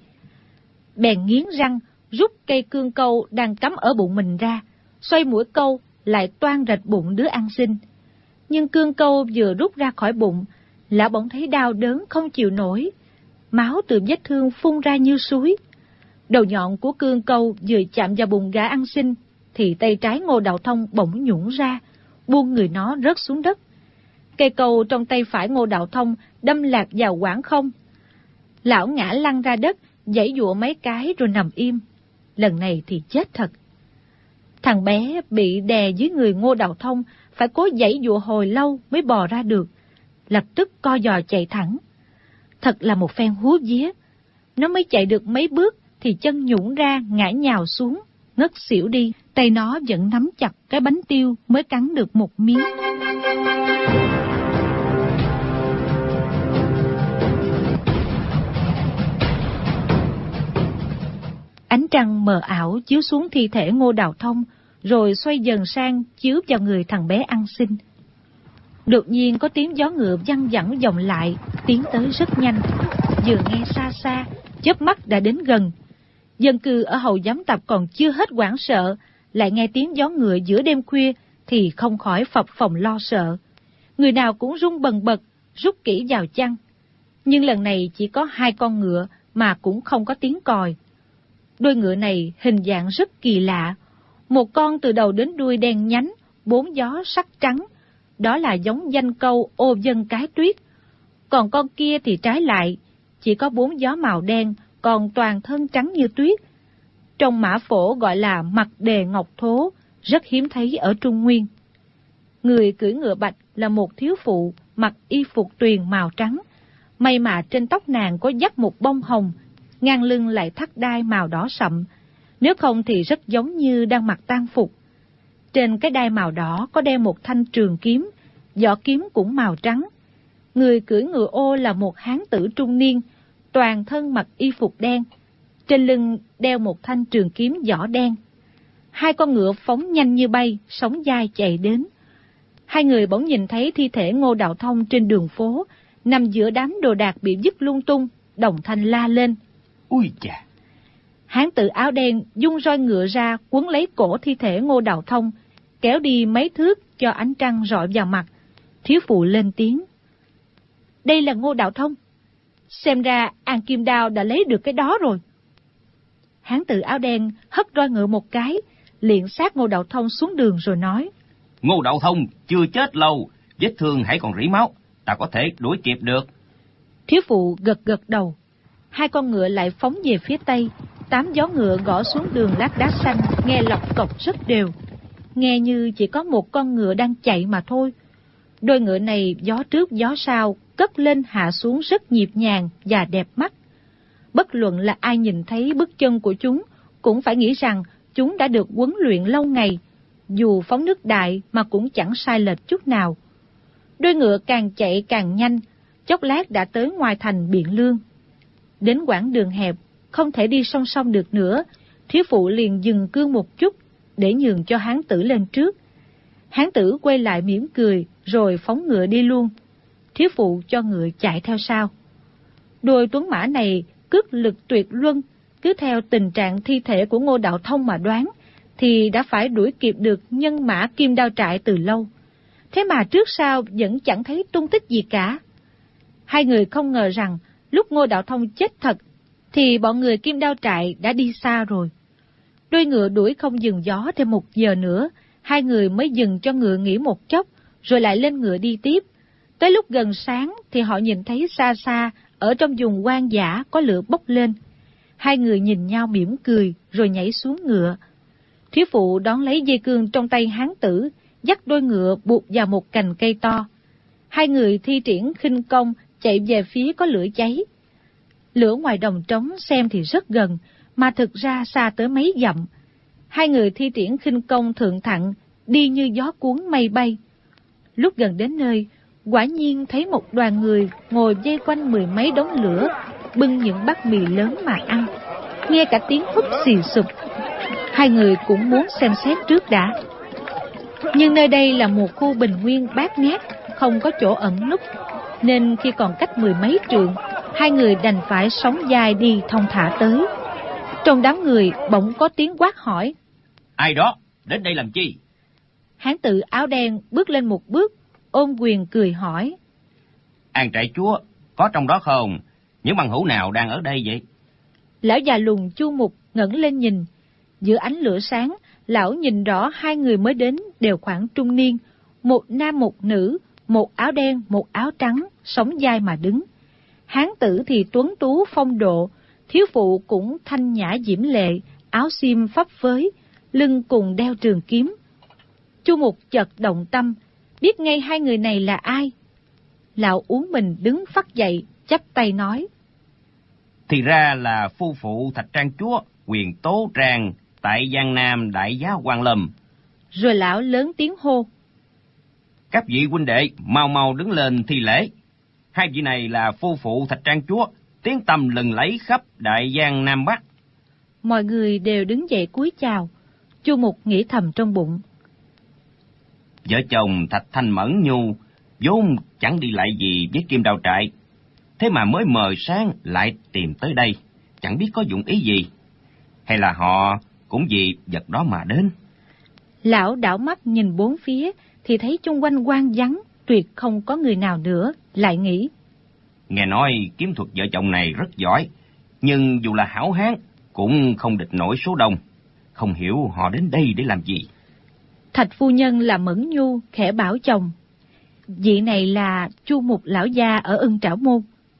bèn nghiến răng rút cây cương câu đang cắm ở bụng mình ra, xoay mũi câu lại toan rạch bụng đứa ăn xin. Nhưng cương câu vừa rút ra khỏi bụng, lão bỗng thấy đau đớn không chịu nổi, máu từ vết thương phun ra như suối. Đầu nhọn của cương câu vừa chạm vào bụng gã ăn xin, thì tay trái Ngô Đạo Thông bỗng nhũn ra, buông người nó rớt xuống đất. Cây câu trong tay phải Ngô Đạo Thông đâm lạc vào quảng không. Lão ngã lăn ra đất, giãy giụa mấy cái rồi nằm im. Lần này thì chết thật. Thằng bé bị đè dưới người Ngô Đạo Thông, phải cố giãy giụa hồi lâu mới bò ra được, lập tức co giò chạy thẳng. Thật là một phen hú vía. Nó mới chạy được mấy bước thì chân nhũn ra ngã nhào xuống, ngất xỉu đi. Tay nó vẫn nắm chặt cái bánh tiêu mới cắn được một miếng. Ánh trăng mờ ảo chiếu xuống thi thể Ngô Đạo Thông, rồi xoay dần sang chiếu vào người thằng bé ăn xin. Đột nhiên có tiếng gió ngựa văng vẳng vọng lại, tiến tới rất nhanh. Vừa nghe xa xa, chớp mắt đã đến gần. Dân cư ở Hầu Giám Tập còn chưa hết hoảng sợ, lại nghe tiếng gió ngựa giữa đêm khuya thì không khỏi phập phồng lo sợ. Người nào cũng run bần bật, rút kỹ vào chăn. Nhưng lần này chỉ có 2 con ngựa mà cũng không có tiếng còi. Đôi ngựa này hình dạng rất kỳ lạ. Một con từ đầu đến đuôi đen nhánh, 4 gió sắc trắng, đó là giống danh câu Ô Dân Cái Tuyết. Còn con kia thì trái lại, chỉ có 4 gió màu đen, còn toàn thân trắng như tuyết. Trong mã phổ gọi là Mặt Đề Ngọc Thố, rất hiếm thấy ở Trung Nguyên. Người cưỡi ngựa bạch là một thiếu phụ, mặc y phục tuyền màu trắng, may mà trên tóc nàng có dắt một bông hồng, ngang lưng lại thắt đai màu đỏ sậm, nếu không thì rất giống như đang mặc tang phục. Trên cái đai màu đỏ có đeo một thanh trường kiếm, vỏ kiếm cũng màu trắng. Người cưỡi ngựa ô là một hán tử trung niên, toàn thân mặc y phục đen, trên lưng đeo một thanh trường kiếm vỏ đen. 2 con ngựa phóng nhanh như bay, sóng vai chạy đến. 2 người bỗng nhìn thấy thi thể Ngô Đạo Thông trên đường phố, nằm giữa đám đồ đạc bị vứt lung tung, đồng thanh la lên: "Ui chà!" Hán tử áo đen dung roi ngựa ra, quấn lấy cổ thi thể Ngô Đạo Thông, kéo đi mấy thước cho ánh trăng rọi vào mặt. Thiếu phụ lên tiếng: "Đây là Ngô Đạo Thông. Xem ra An Kim Đao đã lấy được cái đó rồi." Hán tử áo đen hất roi ngựa một cái, liền sát Ngô Đạo Thông xuống đường rồi nói: "Ngô Đạo Thông chưa chết lâu, vết thương hãy còn rỉ máu, ta có thể đuổi kịp được." Thiếu phụ gật gật đầu. 2 con ngựa lại phóng về phía tây. 8 gió ngựa gõ xuống đường lát đá xanh, nghe lọc cọc rất đều, nghe như chỉ có một con ngựa đang chạy mà thôi. Đôi ngựa này gió trước gió sau, cất lên hạ xuống rất nhịp nhàng và đẹp mắt. Bất luận là ai nhìn thấy bước chân của chúng, cũng phải nghĩ rằng chúng đã được huấn luyện lâu ngày, dù phóng nước đại mà cũng chẳng sai lệch chút nào. Đôi ngựa càng chạy càng nhanh, chốc lát đã tới ngoài thành Biện Lương. Đến quãng đường hẹp, không thể đi song song được nữa, Thiếu phụ liền dừng cương một chút để nhường cho hán tử lên trước. Hán tử quay lại mỉm cười rồi phóng ngựa đi luôn. Thiếu phụ cho ngựa chạy theo sau. Đôi tuấn mã này cước lực tuyệt luân, cứ theo tình trạng thi thể của Ngô Đạo Thông mà đoán thì đã phải đuổi kịp được nhân mã Kim Đao Trại từ lâu. Thế mà trước sau vẫn chẳng thấy tung tích gì cả. Hai người không ngờ rằng lúc Ngô Đạo Thông chết thật thì bọn người Kim Đao Trại đã đi xa rồi. Đôi ngựa đuổi không dừng gió thêm 1 giờ nữa, hai người mới dừng cho ngựa nghỉ một chốc, rồi lại lên ngựa đi tiếp. Tới lúc gần sáng thì họ nhìn thấy xa xa, ở trong vùng hoang dã có lửa bốc lên. Hai người nhìn nhau mỉm cười rồi nhảy xuống ngựa. Thiếu phụ đón lấy dây cương trong tay hán tử, dắt đôi ngựa buộc vào một cành cây to. Hai người thi triển khinh công chạy về phía có lửa cháy. Lửa ngoài đồng trống xem thì rất gần, mà thực ra xa tới mấy dặm. Hai người thi triển khinh công thượng thặng, đi như gió cuốn mây bay. Lúc gần đến nơi, quả nhiên thấy một đoàn người ngồi vây quanh 10 mấy đống lửa, bưng những bát mì lớn mà ăn. Nghe cả tiếng húp xì sụp. Hai người cũng muốn xem xét trước đã. Nhưng nơi đây là một khu bình nguyên bát ngát, không có chỗ ẩn núp, nên khi còn cách 10 mấy trượng, hai người đành phải sóng vai đi thong thả tới. Trong đám người bỗng có tiếng quát hỏi: Ai đó, đến đây làm chi? Hán tử áo đen bước lên một bước, ôm quyền cười hỏi: An trại chúa, có trong đó không? Những bằng hữu nào đang ở đây vậy? Lão già lùn Chu Mục ngẩng lên nhìn. Giữa ánh lửa sáng, lão nhìn rõ hai người mới đến đều khoảng trung niên, một nam một nữ, một áo đen một áo trắng, sóng vai mà đứng. Hán tử thì tuấn tú phong độ, thiếu phụ cũng thanh nhã diễm lệ, áo xiêm phấp phới, lưng cùng đeo trường kiếm. Chu Mục chợt động tâm, biết ngay hai người này là ai. Lão uống mình đứng phắt dậy, chắp tay nói: Thì ra là phu phụ Thạch Trang chúa, quyền tố trang, tại Giang Nam đại giá Quan Lâm. Rồi lão lớn tiếng hô: Các vị huynh đệ, mau mau đứng lên thi lễ. Hai vị này là phu phụ Thạch Trang chúa, tiếng tăm lừng lẫy khắp đại Giang Nam Bắc. Mọi người đều đứng dậy cúi chào. Chu Mục nghĩ thầm trong bụng: Vợ chồng Thạch Thanh Mẫn Nhu vốn chẳng đi lại gì với Kim Đao Trại, thế mà mới mờ sáng lại tìm tới đây, chẳng biết có dụng ý gì, hay là họ cũng vì vật đó mà đến. Lão đảo mắt nhìn bốn phía thì thấy chung quanh hoang vắng, tuyệt không có người nào nữa, lại nghĩ: Nghe nói kiếm thuật vợ chồng này rất giỏi, nhưng dù là hảo hán cũng không địch nổi số đông, không hiểu họ đến đây để làm gì. Thạch phu nhân là Mẫn Nhu khẽ bảo chồng: Vị này là Chu Mục lão gia ở Ưng Trảo Môn.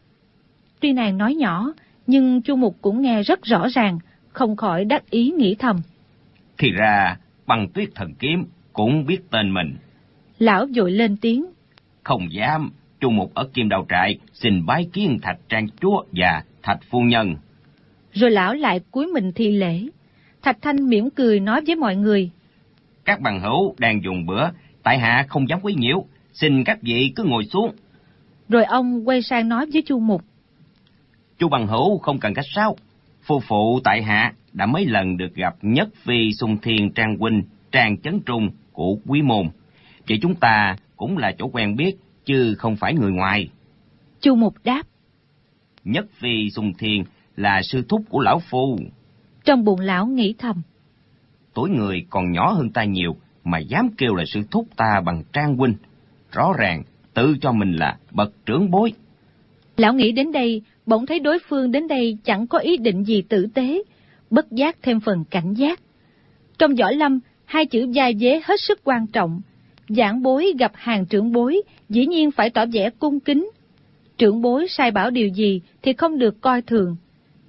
Tuy nàng nói nhỏ, nhưng Chu Mục cũng nghe rất rõ ràng, không khỏi đắc ý nghĩ thầm: Thì ra Băng Tuyết thần kiếm cũng biết tên mình. Lão vội lên tiếng: Không dám, Chu Mục ở Kim Đao Trại xin bái kiến Thạch Trang chúa và Thạch phu nhân. Rồi lão lại cúi mình thi lễ. Thạch Thanh mỉm cười nói với mọi người: Các bằng hữu đang dùng bữa, tại hạ không dám quấy nhiễu, xin các vị cứ ngồi xuống. Rồi ông quay sang nói với Chu Mục: Chu bằng hữu không cần khách sáo, phu phụ tại hạ đã mấy lần được gặp Nhất Phi Xung Thiên Trang huynh, Trang Chấn Trung của Quý Môn, vậy chúng ta cũng là chỗ quen biết chứ không phải người ngoài. Chu Mục đáp: Nhất Phi Xung Thiên là sư thúc của lão phu. Trong bụng lão nghĩ thầm: Tuổi người còn nhỏ hơn ta nhiều mà dám kêu là sư thúc ta bằng Trang huynh, rõ ràng tự cho mình là bậc trưởng bối. Lão nghĩ đến đây, bỗng thấy đối phương đến đây chẳng có ý định gì tử tế, bất giác thêm phần cảnh giác. Trong võ lâm, hai chữ vai vế hết sức quan trọng. Giảng bối gặp hàng trưởng bối, dĩ nhiên phải tỏ vẻ cung kính. Trưởng bối sai bảo điều gì thì không được coi thường.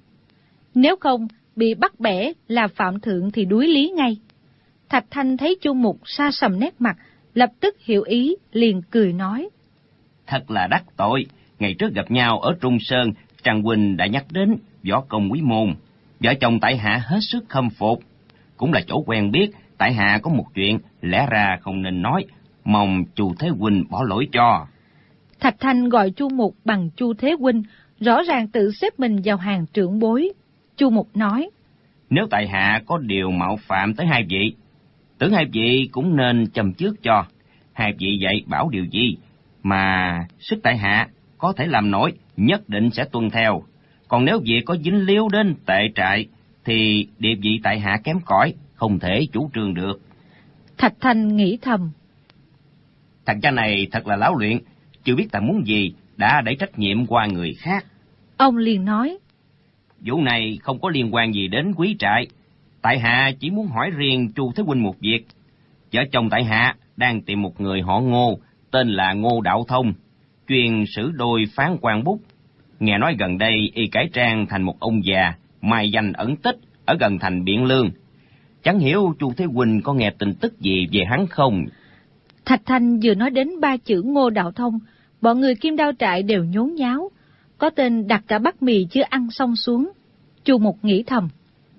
Nếu không, bị bắt bẻ là phạm thượng thì đuối lý ngay. Thạch Thanh thấy Chu Mục sa sầm nét mặt, lập tức hiểu ý, liền cười nói: Thật là đắc tội, ngày trước gặp nhau ở Trung Sơn, Trang huynh đã nhắc đến võ công Quý Môn. Vợ chồng tại hạ hết sức khâm phục, cũng là chỗ quen biết, tại hạ có một chuyện lẽ ra không nên nói, mong Chu Thế huynh bỏ lỗi cho. Thạch Thanh gọi Chu Mục bằng Chu Thế huynh, rõ ràng tự xếp mình vào hàng trưởng bối. Chu Mục nói: Nếu tại hạ có điều mạo phạm tới hai vị, tưởng hai vị cũng nên châm trước cho. Hai vị dạy bảo điều gì mà sức tại hạ có thể làm nổi, nhất định sẽ tuân theo. Còn nếu việc có dính líu đến tệ trại, thì địa vị tại hạ kém cỏi, không thể chủ trương được. Thạch Thanh nghĩ thầm. Thằng cha này thật là láo luyện, chưa biết ta muốn gì, đã đẩy trách nhiệm qua người khác. Ông liền nói. Vụ này không có liên quan gì đến quý trại. Tại hạ chỉ muốn hỏi riêng Chu Thế Huynh một việc. Vợ chồng tại hạ đang tìm một người họ Ngô, tên là Ngô Đạo Thông, chuyên sử đôi phán quan bút. Nghe nói gần đây y cải trang thành một ông già, mai danh ẩn tích ở gần thành Biện Lương. Chẳng hiểu Chu Thế Huynh có nghe tin tức gì về hắn không? Thạch Thanh vừa nói đến 3 chữ Ngô Đạo Thông, bọn người Kim Đao trại đều nhốn nháo. Có tên đặt cả bát mì chưa ăn xong xuống. Chu Mục nghĩ thầm.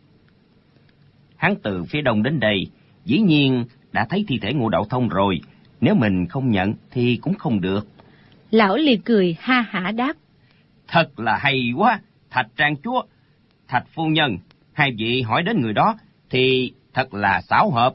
Hắn từ phía đông đến đây, dĩ nhiên đã thấy thi thể Ngô Đạo Thông rồi. Nếu mình không nhận thì cũng không được. Lão liền cười ha hả đáp. Thật là hay quá, Thạch Trang Chúa, Thạch Phu Nhân, hai vị hỏi đến người đó thì thật là xảo hợp.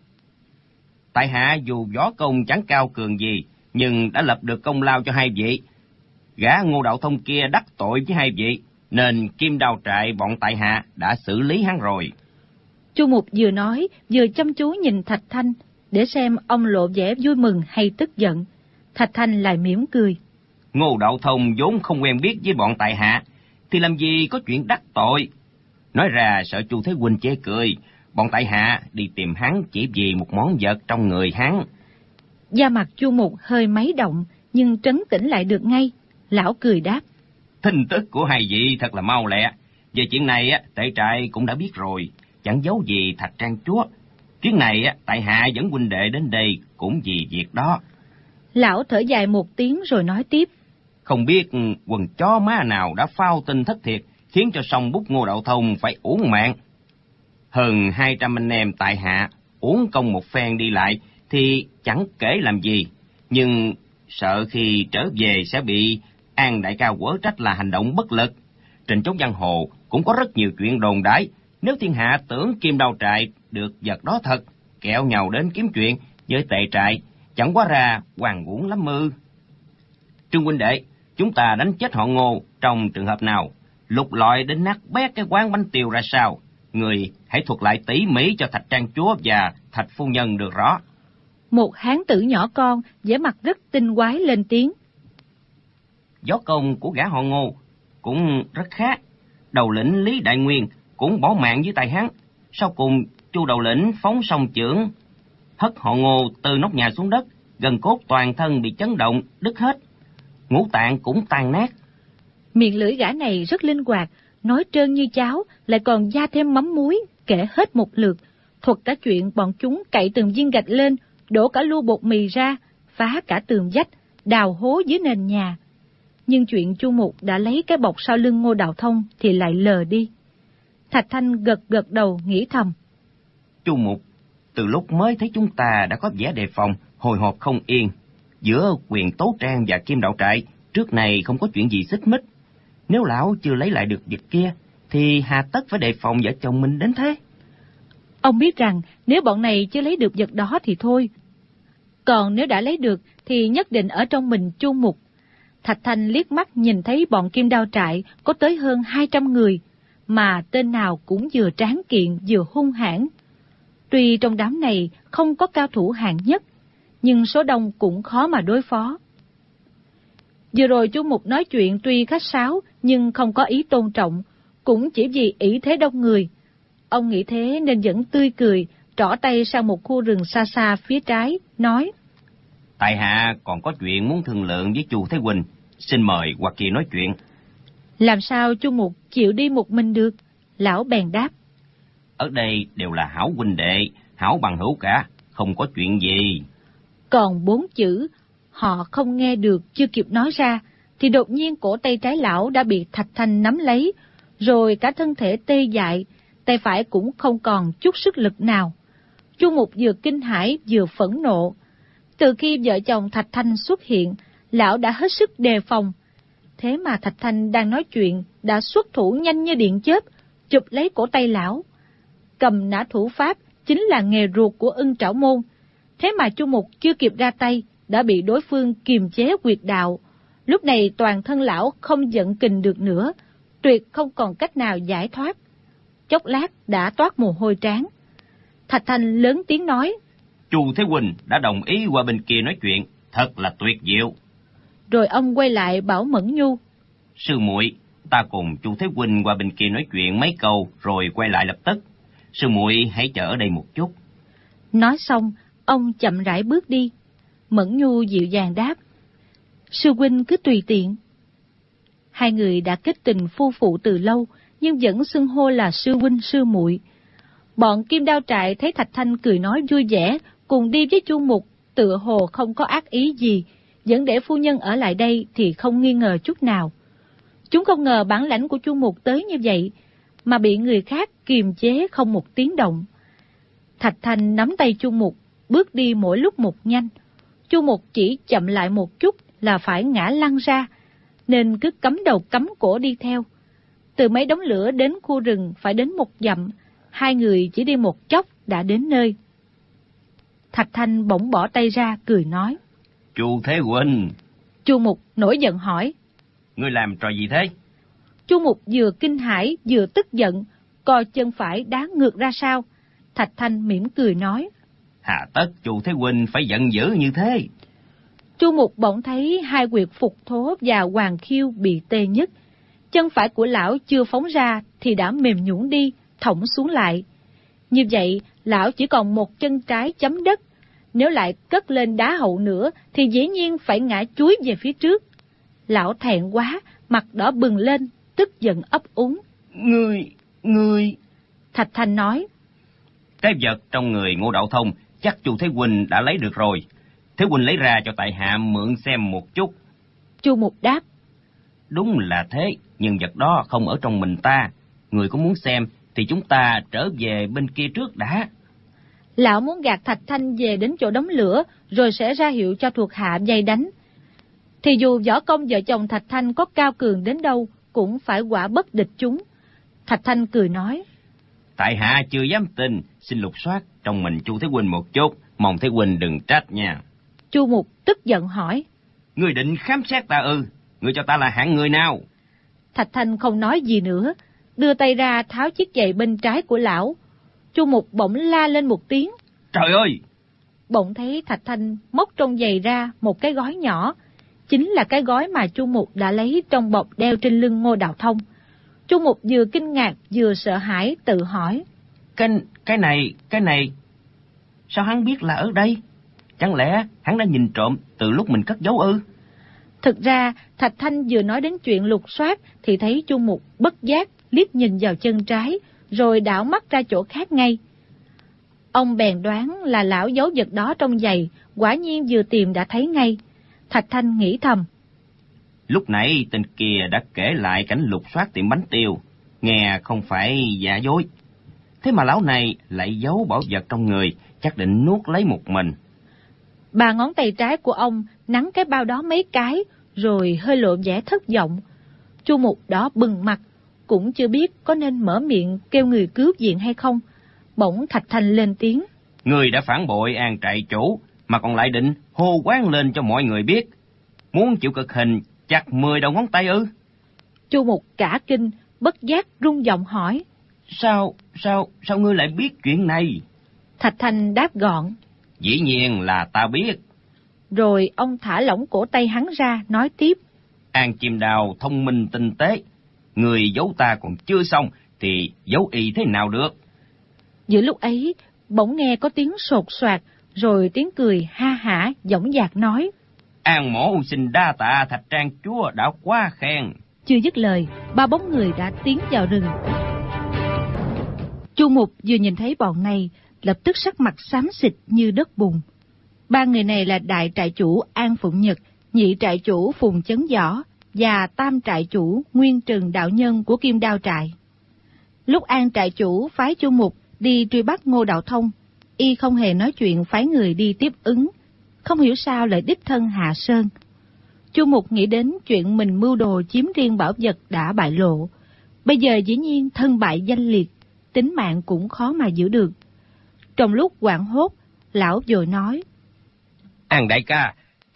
Tại hạ dù võ công chẳng cao cường gì, nhưng đã lập được công lao cho hai vị. Gã Ngô Đạo Thông kia đắc tội với hai vị, nên Kim Đao trại bọn tại hạ đã xử lý hắn rồi. Chu Mục vừa nói, vừa chăm chú nhìn Thạch Thanh, để xem ông lộ vẻ vui mừng hay tức giận. Thạch Thanh lại mỉm cười. Ngô Đạo Thông vốn không quen biết với bọn tại hạ, thì làm gì có chuyện đắc tội. Nói ra sợ Chu Thế Huynh chê cười, bọn tại hạ đi tìm hắn chỉ vì một món vật trong người hắn. Da mặt Chu Mục hơi máy động, nhưng trấn tĩnh lại được ngay. Lão cười đáp. Tin tức của hai vị thật là mau lẹ. Về chuyện này tệ trại cũng đã biết rồi, chẳng giấu gì Thạch Trang Chúa. Chuyến này tại hạ dẫn huynh đệ đến đây cũng vì việc đó. Lão thở dài một tiếng rồi nói tiếp. Không biết quần chó má nào đã phao tin thất thiệt, khiến cho song bút Ngô Đạo Thông phải uổng mạng. Hơn 200 anh em tại hạ uổng công một phen đi lại thì chẳng kể làm gì, nhưng sợ khi trở về sẽ bị An đại ca quở trách là hành động bất lực. Trên chốn giang hồ cũng có rất nhiều chuyện đồn đãi, nếu thiên hạ tưởng Kim Đao trại được vật đó thật, kẹo nhau đến kiếm chuyện với tệ trại, chẳng quá ra hoàng uổng lắm mư. Trương huynh đệ, chúng ta đánh chết họ Ngô trong trường hợp nào, lục lọi đến nát bét cái quán bánh tiêu ra sao? Người hãy thuật lại tỉ mỉ cho Thạch Trang Chúa và Thạch Phu Nhân được rõ. Một hán tử nhỏ con, vẻ mặt rất tinh quái lên tiếng. Võ công của gã họ Ngô cũng rất khác. Đầu lĩnh Lý Đại Nguyên cũng bỏ mạng dưới tay hắn. Sau cùng Chu đầu lĩnh phóng song chưởng, hất họ Ngô từ nóc nhà xuống đất, gần cốt toàn thân bị chấn động, đứt hết. Ngũ tạng cũng tan nát. Miệng lưỡi gã này rất linh hoạt, nói trơn như cháo, lại còn gia thêm mắm muối, kể hết một lượt. Thuật cả chuyện bọn chúng cậy từng viên gạch lên, đổ cả lu bột mì ra, phá cả tường vách, đào hố dưới nền nhà. Nhưng chuyện Chu Mục đã lấy cái bọc sau lưng Ngô Đạo Thông thì lại lờ đi. Thạch Thanh gật gật đầu nghĩ thầm. Chu Mục, từ lúc mới thấy chúng ta đã có vẻ đề phòng, hồi hộp không yên. Giữa Quyền Tố Trang và Kim Đạo trại, trước này không có chuyện gì xích mích. Nếu lão chưa lấy lại được vật kia, thì hà tất phải đề phòng vợ chồng mình đến thế? Ông biết rằng nếu bọn này chưa lấy được vật đó thì thôi. Còn nếu đã lấy được thì nhất định ở trong mình Chu Mục. Thạch Thanh liếc mắt nhìn thấy bọn Kim Đao trại có tới hơn 200 người, mà tên nào cũng vừa tráng kiện vừa hung hãn. Tuy trong đám này không có cao thủ hạng nhất, nhưng số đông cũng khó mà đối phó. Vừa rồi Chu Mục nói chuyện tuy khách sáo nhưng không có ý tôn trọng, cũng chỉ vì ý thế đông người. Ông nghĩ thế nên vẫn tươi cười, trỏ tay sang một khu rừng xa xa phía trái, nói. Tại hạ còn có chuyện muốn thương lượng với Chu Thế Huynh, xin mời hoặc kỳ nói chuyện. Làm sao Chu Mục chịu đi một mình được? Lão bèn đáp. Ở đây đều là hảo huynh đệ, hảo bằng hữu cả, không có chuyện gì. Còn 4 chữ, họ không nghe được chưa kịp nói ra, thì đột nhiên cổ tay trái lão đã bị Thạch Thanh nắm lấy, rồi cả thân thể tê dại, tay phải cũng không còn chút sức lực nào. Chu Mục vừa kinh hãi vừa phẫn nộ. Từ khi vợ chồng Thạch Thanh xuất hiện, lão đã hết sức đề phòng. Thế mà Thạch Thanh đang nói chuyện đã xuất thủ nhanh như điện chớp, chụp lấy cổ tay lão. cầm nã thủ pháp chính là nghề ruột của Ưng Trảo Môn. Thế mà Chu Mục chưa kịp ra tay, đã bị đối phương kiềm chế quyệt đạo. Lúc này toàn thân lão không giận kình được nữa, tuyệt không còn cách nào giải thoát. Chốc lát đã toát mồ hôi trán. Thạch Thanh lớn tiếng nói: Chu Thế Huynh đã đồng ý qua bên kia nói chuyện, thật là tuyệt diệu. Rồi ông quay lại bảo Mẫn Nhu: Sư muội, ta cùng Chu Thế Huynh qua bên kia nói chuyện mấy câu rồi quay lại lập tức. Sư muội hãy chờ ở đây một chút. Nói xong, ông chậm rãi bước đi. Mẫn Nhu dịu dàng đáp: Sư huynh cứ tùy tiện. Hai người đã kết tình phu phụ từ lâu, nhưng vẫn xưng hô là sư huynh sư muội. Bọn Kim Đao Trại thấy Thạch Thanh cười nói vui vẻ, cùng đi với Chu Mục, tựa hồ không có ác ý gì, vẫn để phu nhân ở lại đây thì không nghi ngờ chút nào. Chúng không ngờ bản lãnh của Chu Mục tới như vậy, mà bị người khác kiềm chế không một tiếng động. Thạch Thanh nắm tay Chu Mục, bước đi mỗi lúc một nhanh. Chu Mục chỉ chậm lại một chút là phải ngã lăn ra, nên cứ cắm đầu cắm cổ đi theo. Từ mấy đống lửa đến khu rừng phải đến 1 dặm, hai người chỉ đi một chốc đã đến nơi. Thạch Thanh bỗng bỏ tay ra cười nói: Chu Thế Huynh. Chu Mục nổi giận hỏi: Ngươi làm trò gì thế? Chu Mục vừa kinh hãi vừa tức giận, coi chân phải đá ngược ra sau. Thạch Thanh mỉm cười nói: Hà tất Chu Thế Huynh phải giận dữ như thế? Chu Mục bỗng thấy hai huyệt phục thố và hoàng khiêu bị tê nhất. Chân phải của lão chưa phóng ra thì đã mềm nhũn đi, thõng xuống lại. Như vậy, lão chỉ còn một chân trái chấm đất. Nếu lại cất lên đá hậu nữa thì dĩ nhiên phải ngã chúi về phía trước. Lão thẹn quá, mặt đỏ bừng lên, tức giận ấp úng. Ngươi... Thạch Thanh nói: Cái vật trong người Ngô Đạo Thông chắc Chu Thế Huynh đã lấy được rồi. Thế Huynh lấy ra cho tại hạ mượn xem một chút. Chu Mục đáp: Đúng là thế, nhưng vật đó không ở trong mình ta. Người có muốn xem thì chúng ta trở về bên kia trước đã. Lão muốn gạt Thạch Thanh về đến chỗ đống lửa, rồi sẽ ra hiệu cho thuộc hạ vây đánh. Thì dù võ công vợ chồng Thạch Thanh có cao cường đến đâu, cũng phải quả bất địch chúng. Thạch Thanh cười nói: Tại hạ chưa dám tin, xin lục soát trong mình Chu Thế Huynh một chút, mong Thế Huynh đừng trách nha. Chu Mục tức giận hỏi: Ngươi định khám xét ta ư? Ngươi cho ta là hạng người nào? Thạch Thanh không nói gì nữa, đưa tay ra tháo chiếc giày bên trái của lão. Chu Mục bỗng la lên một tiếng: Trời ơi! Bỗng thấy Thạch Thanh móc trong giày ra một cái gói nhỏ, chính là cái gói mà Chu Mục đã lấy trong bọc đeo trên lưng Ngô Đạo Thông. Chu Mục vừa kinh ngạc vừa sợ hãi tự hỏi: Cái này, sao hắn biết là ở đây? Chẳng lẽ hắn đã nhìn trộm từ lúc mình cất giấu ư? Thực ra, Thạch Thanh vừa nói đến chuyện lục soát thì thấy Chu Mục bất giác liếc nhìn vào chân trái, rồi đảo mắt ra chỗ khác ngay. Ông bèn đoán là lão giấu vật đó trong giày, quả nhiên vừa tìm đã thấy ngay. Thạch Thanh nghĩ thầm: Lúc nãy tên kia đã kể lại cảnh lục soát tiệm bánh tiêu, nghe không phải giả dối. Thế mà lão này lại giấu bảo vật trong người, chắc định nuốt lấy một mình. Ba ngón tay trái của ông nắn cái bao đó mấy cái, rồi hơi lộ vẻ thất vọng. Chu Mục đó bừng mặt, cũng chưa biết có nên mở miệng kêu người cứu viện hay không. Bỗng Thạch Thanh lên tiếng: Người đã phản bội An trại chủ, mà còn lại định hô quán lên cho mọi người biết. Muốn chịu cực hình chặt 10 đầu ngón tay ư? Chu Mục cả kinh, bất giác rung giọng hỏi: Sao ngươi lại biết chuyện này? Thạch Thanh đáp gọn: Dĩ nhiên là ta biết. Rồi ông thả lỏng cổ tay hắn ra, nói tiếp: An Chim Đào thông minh tinh tế, người giấu ta còn chưa xong thì giấu y thế nào được? Giữa lúc ấy, bỗng nghe có tiếng sột soạt, rồi tiếng cười ha hả dõng dạc nói: An mổ xin đa tạ Thạch Trang chúa đã quá khen. Chưa dứt lời, ba bóng người đã tiến vào rừng. Chu Mục vừa nhìn thấy bọn này, lập tức sắc mặt xám xịt như đất bùn. Ba người này là đại trại chủ An Phụng Nhật, nhị trại chủ Phùng Chấn Võ và tam trại chủ Nguyên Trừng đạo nhân của Kim Đao trại. Lúc An trại chủ phái Chu Mục đi truy bắt Ngô Đạo Thông, y không hề nói chuyện phái người đi tiếp ứng, không hiểu sao lại đích thân hạ sơn. Chu Mục nghĩ đến chuyện mình mưu đồ chiếm riêng bảo vật đã bại lộ, bây giờ dĩ nhiên thân bại danh liệt, tính mạng cũng khó mà giữ được. Trong lúc hoảng hốt, lão vội nói: An đại ca,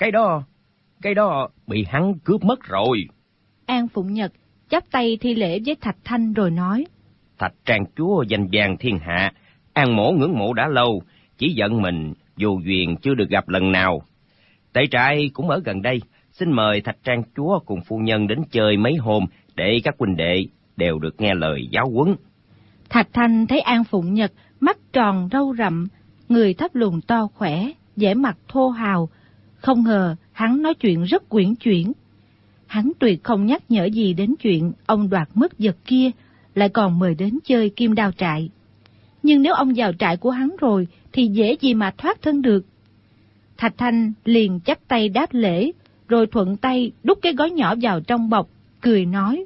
cái đó bị hắn cướp mất rồi. An Phụng Nhật chắp tay thi lễ với Thạch Thanh rồi nói: Thạch Trang chúa danh vang thiên hạ, An mỗ ngưỡng mộ đã lâu, chỉ giận mình vô duyên chưa được gặp lần nào. Tể trại cũng ở gần đây, xin mời Thạch Trang chúa cùng phu nhân đến chơi mấy hôm để các huynh đệ đều được nghe lời giáo huấn. Thạch Thanh thấy An Phụng Nhật mắt tròn râu rậm, người thấp lùn to khỏe, vẻ mặt thô hào, không ngờ hắn nói chuyện rất uyển chuyển. Hắn tuyệt không nhắc nhở gì đến chuyện ông đoạt mất vật kia, lại còn mời đến chơi Kim Đao trại. Nhưng nếu ông vào trại của hắn rồi thì dễ gì mà thoát thân được. Thạch Thanh liền chắp tay đáp lễ, rồi thuận tay đút cái gói nhỏ vào trong bọc, cười nói: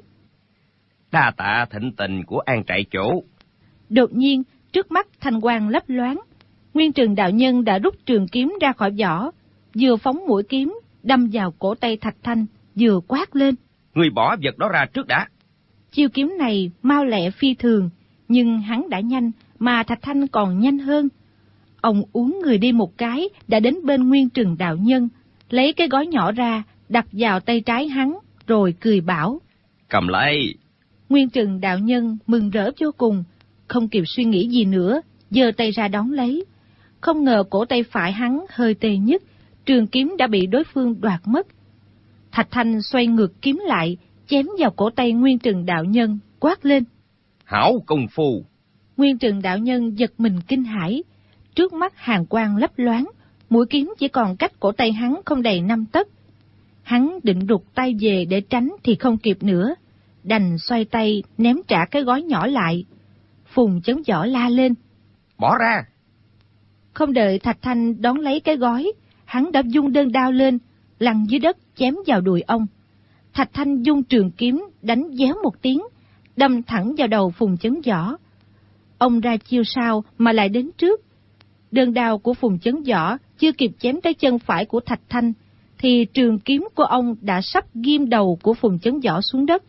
Đa tạ thịnh tình của An trại chủ. Đột nhiên trước mắt thanh quang lấp loáng, Nguyên Trừng đạo nhân đã rút trường kiếm ra khỏi vỏ, vừa phóng mũi kiếm đâm vào cổ tay Thạch Thanh, vừa quát lên: Người bỏ vật đó ra trước đã. Chiêu kiếm này mau lẹ phi thường, nhưng hắn đã nhanh mà Thạch Thanh còn nhanh hơn. Ông uốn người đi một cái đã đến bên Nguyên Trừng đạo nhân, lấy cái gói nhỏ ra đặt vào tay trái hắn, rồi cười bảo: Cầm lấy. Nguyên Trừng đạo nhân mừng rỡ vô cùng, không kịp suy nghĩ gì nữa, giơ tay ra đón lấy. Không ngờ cổ tay phải hắn hơi tê nhức, trường kiếm đã bị đối phương đoạt mất. Thạch Thanh xoay ngược kiếm lại, chém vào cổ tay Nguyên Trừng đạo nhân, quát lên: Hảo công phu. Nguyên Trừng đạo nhân giật mình kinh hãi, trước mắt hàn quang lấp loáng, mũi kiếm chỉ còn cách cổ tay hắn không đầy 5 tấc. Hắn định rụt tay về để tránh thì không kịp nữa, đành xoay tay ném trả cái gói nhỏ lại. Phùng Chấn Võ la lên: Bỏ ra. Không đợi Thạch Thanh đón lấy cái gói, hắn đã vung đơn đao lên, lăn dưới đất chém vào đùi ông. Thạch Thanh vung trường kiếm đánh déo một tiếng, đâm thẳng vào đầu Phùng Chấn Võ. Ông ra chiêu sau mà lại đến trước. Đơn đao của Phùng Chấn Võ chưa kịp chém tới chân phải của Thạch Thanh, thì trường kiếm của ông đã sắp ghim đầu của Phùng Chấn Võ xuống đất.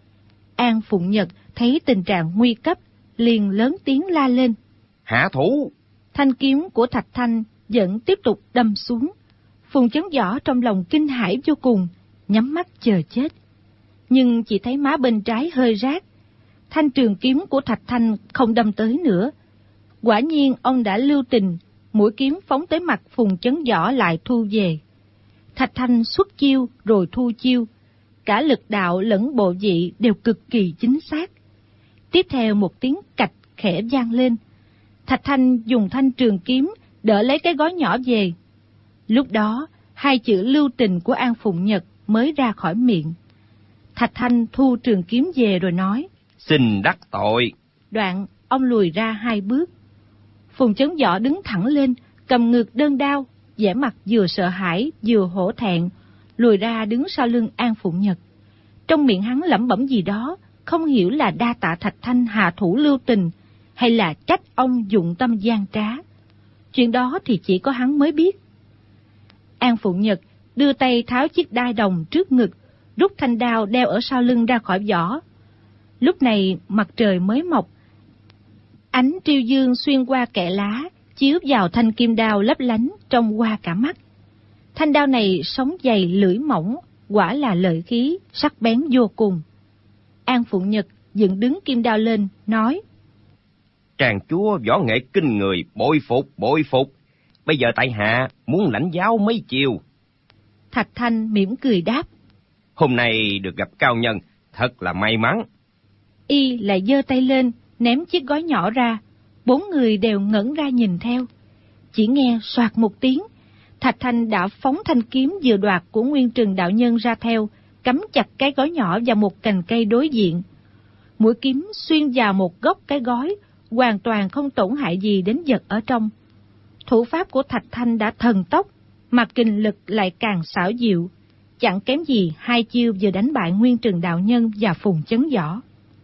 An Phụng Nhật thấy tình trạng nguy cấp, liền lớn tiếng la lên: Hạ thủ. Thanh kiếm của Thạch Thanh vẫn tiếp tục đâm xuống. Phùng Chấn Võ trong lòng kinh hãi vô cùng, nhắm mắt chờ chết. Nhưng chỉ thấy má bên trái hơi rát. Thanh trường kiếm của Thạch Thanh không đâm tới nữa. Quả nhiên ông đã lưu tình, mũi kiếm phóng tới mặt Phùng Chấn Võ lại thu về. Thạch Thanh xuất chiêu rồi thu chiêu, cả lực đạo lẫn bộ vị đều cực kỳ chính xác. Tiếp theo một tiếng cạch khẽ vang lên. Thạch Thanh dùng thanh trường kiếm đỡ lấy cái gói nhỏ về. Lúc đó, hai chữ lưu tình của An Phụng Nhật mới ra khỏi miệng. Thạch Thanh thu trường kiếm về rồi nói: Xin đắc tội. Đoạn, ông lùi ra 2 bước. Phùng Chấn Võ đứng thẳng lên, cầm ngược đơn đao, vẻ mặt vừa sợ hãi vừa hổ thẹn, lùi ra đứng sau lưng An Phụng Nhật. Trong miệng hắn lẩm bẩm gì đó, không hiểu là đa tạ Thạch Thanh hạ thủ lưu tình, hay là trách ông dụng tâm gian trá. Chuyện đó thì chỉ có hắn mới biết. An Phụng Nhật đưa tay tháo chiếc đai đồng trước ngực, rút thanh đao đeo ở sau lưng ra khỏi vỏ. Lúc này mặt trời mới mọc, ánh triêu dương xuyên qua kẽ lá, chiếu vào thanh kim đao lấp lánh trông qua cả mắt. Thanh đao này sống dày lưỡi mỏng, quả là lợi khí, sắc bén vô cùng. An Phụng Nhật dựng đứng kim đao lên, nói: Tràng chúa võ nghệ kinh người, bội phục. Bây giờ tại hạ muốn lãnh giáo mấy chiều. Thạch Thanh mỉm cười đáp: Hôm nay được gặp cao nhân, thật là may mắn. Y lại giơ tay lên, ném chiếc gói nhỏ ra. 4 người đều ngẩn ra nhìn theo. Chỉ nghe soạt một tiếng, Thạch Thanh đã phóng thanh kiếm vừa đoạt của Nguyên Trừng đạo nhân ra theo, cắm chặt cái gói nhỏ vào một cành cây đối diện. Mũi kiếm xuyên vào một góc cái gói, hoàn toàn không tổn hại gì đến vật ở trong. Thủ pháp của Thạch Thanh đã thần tốc, mà kình lực lại càng xảo diệu, chẳng kém gì 2 chiêu vừa đánh bại Nguyên Trừng đạo nhân và Phùng Chấn Võ.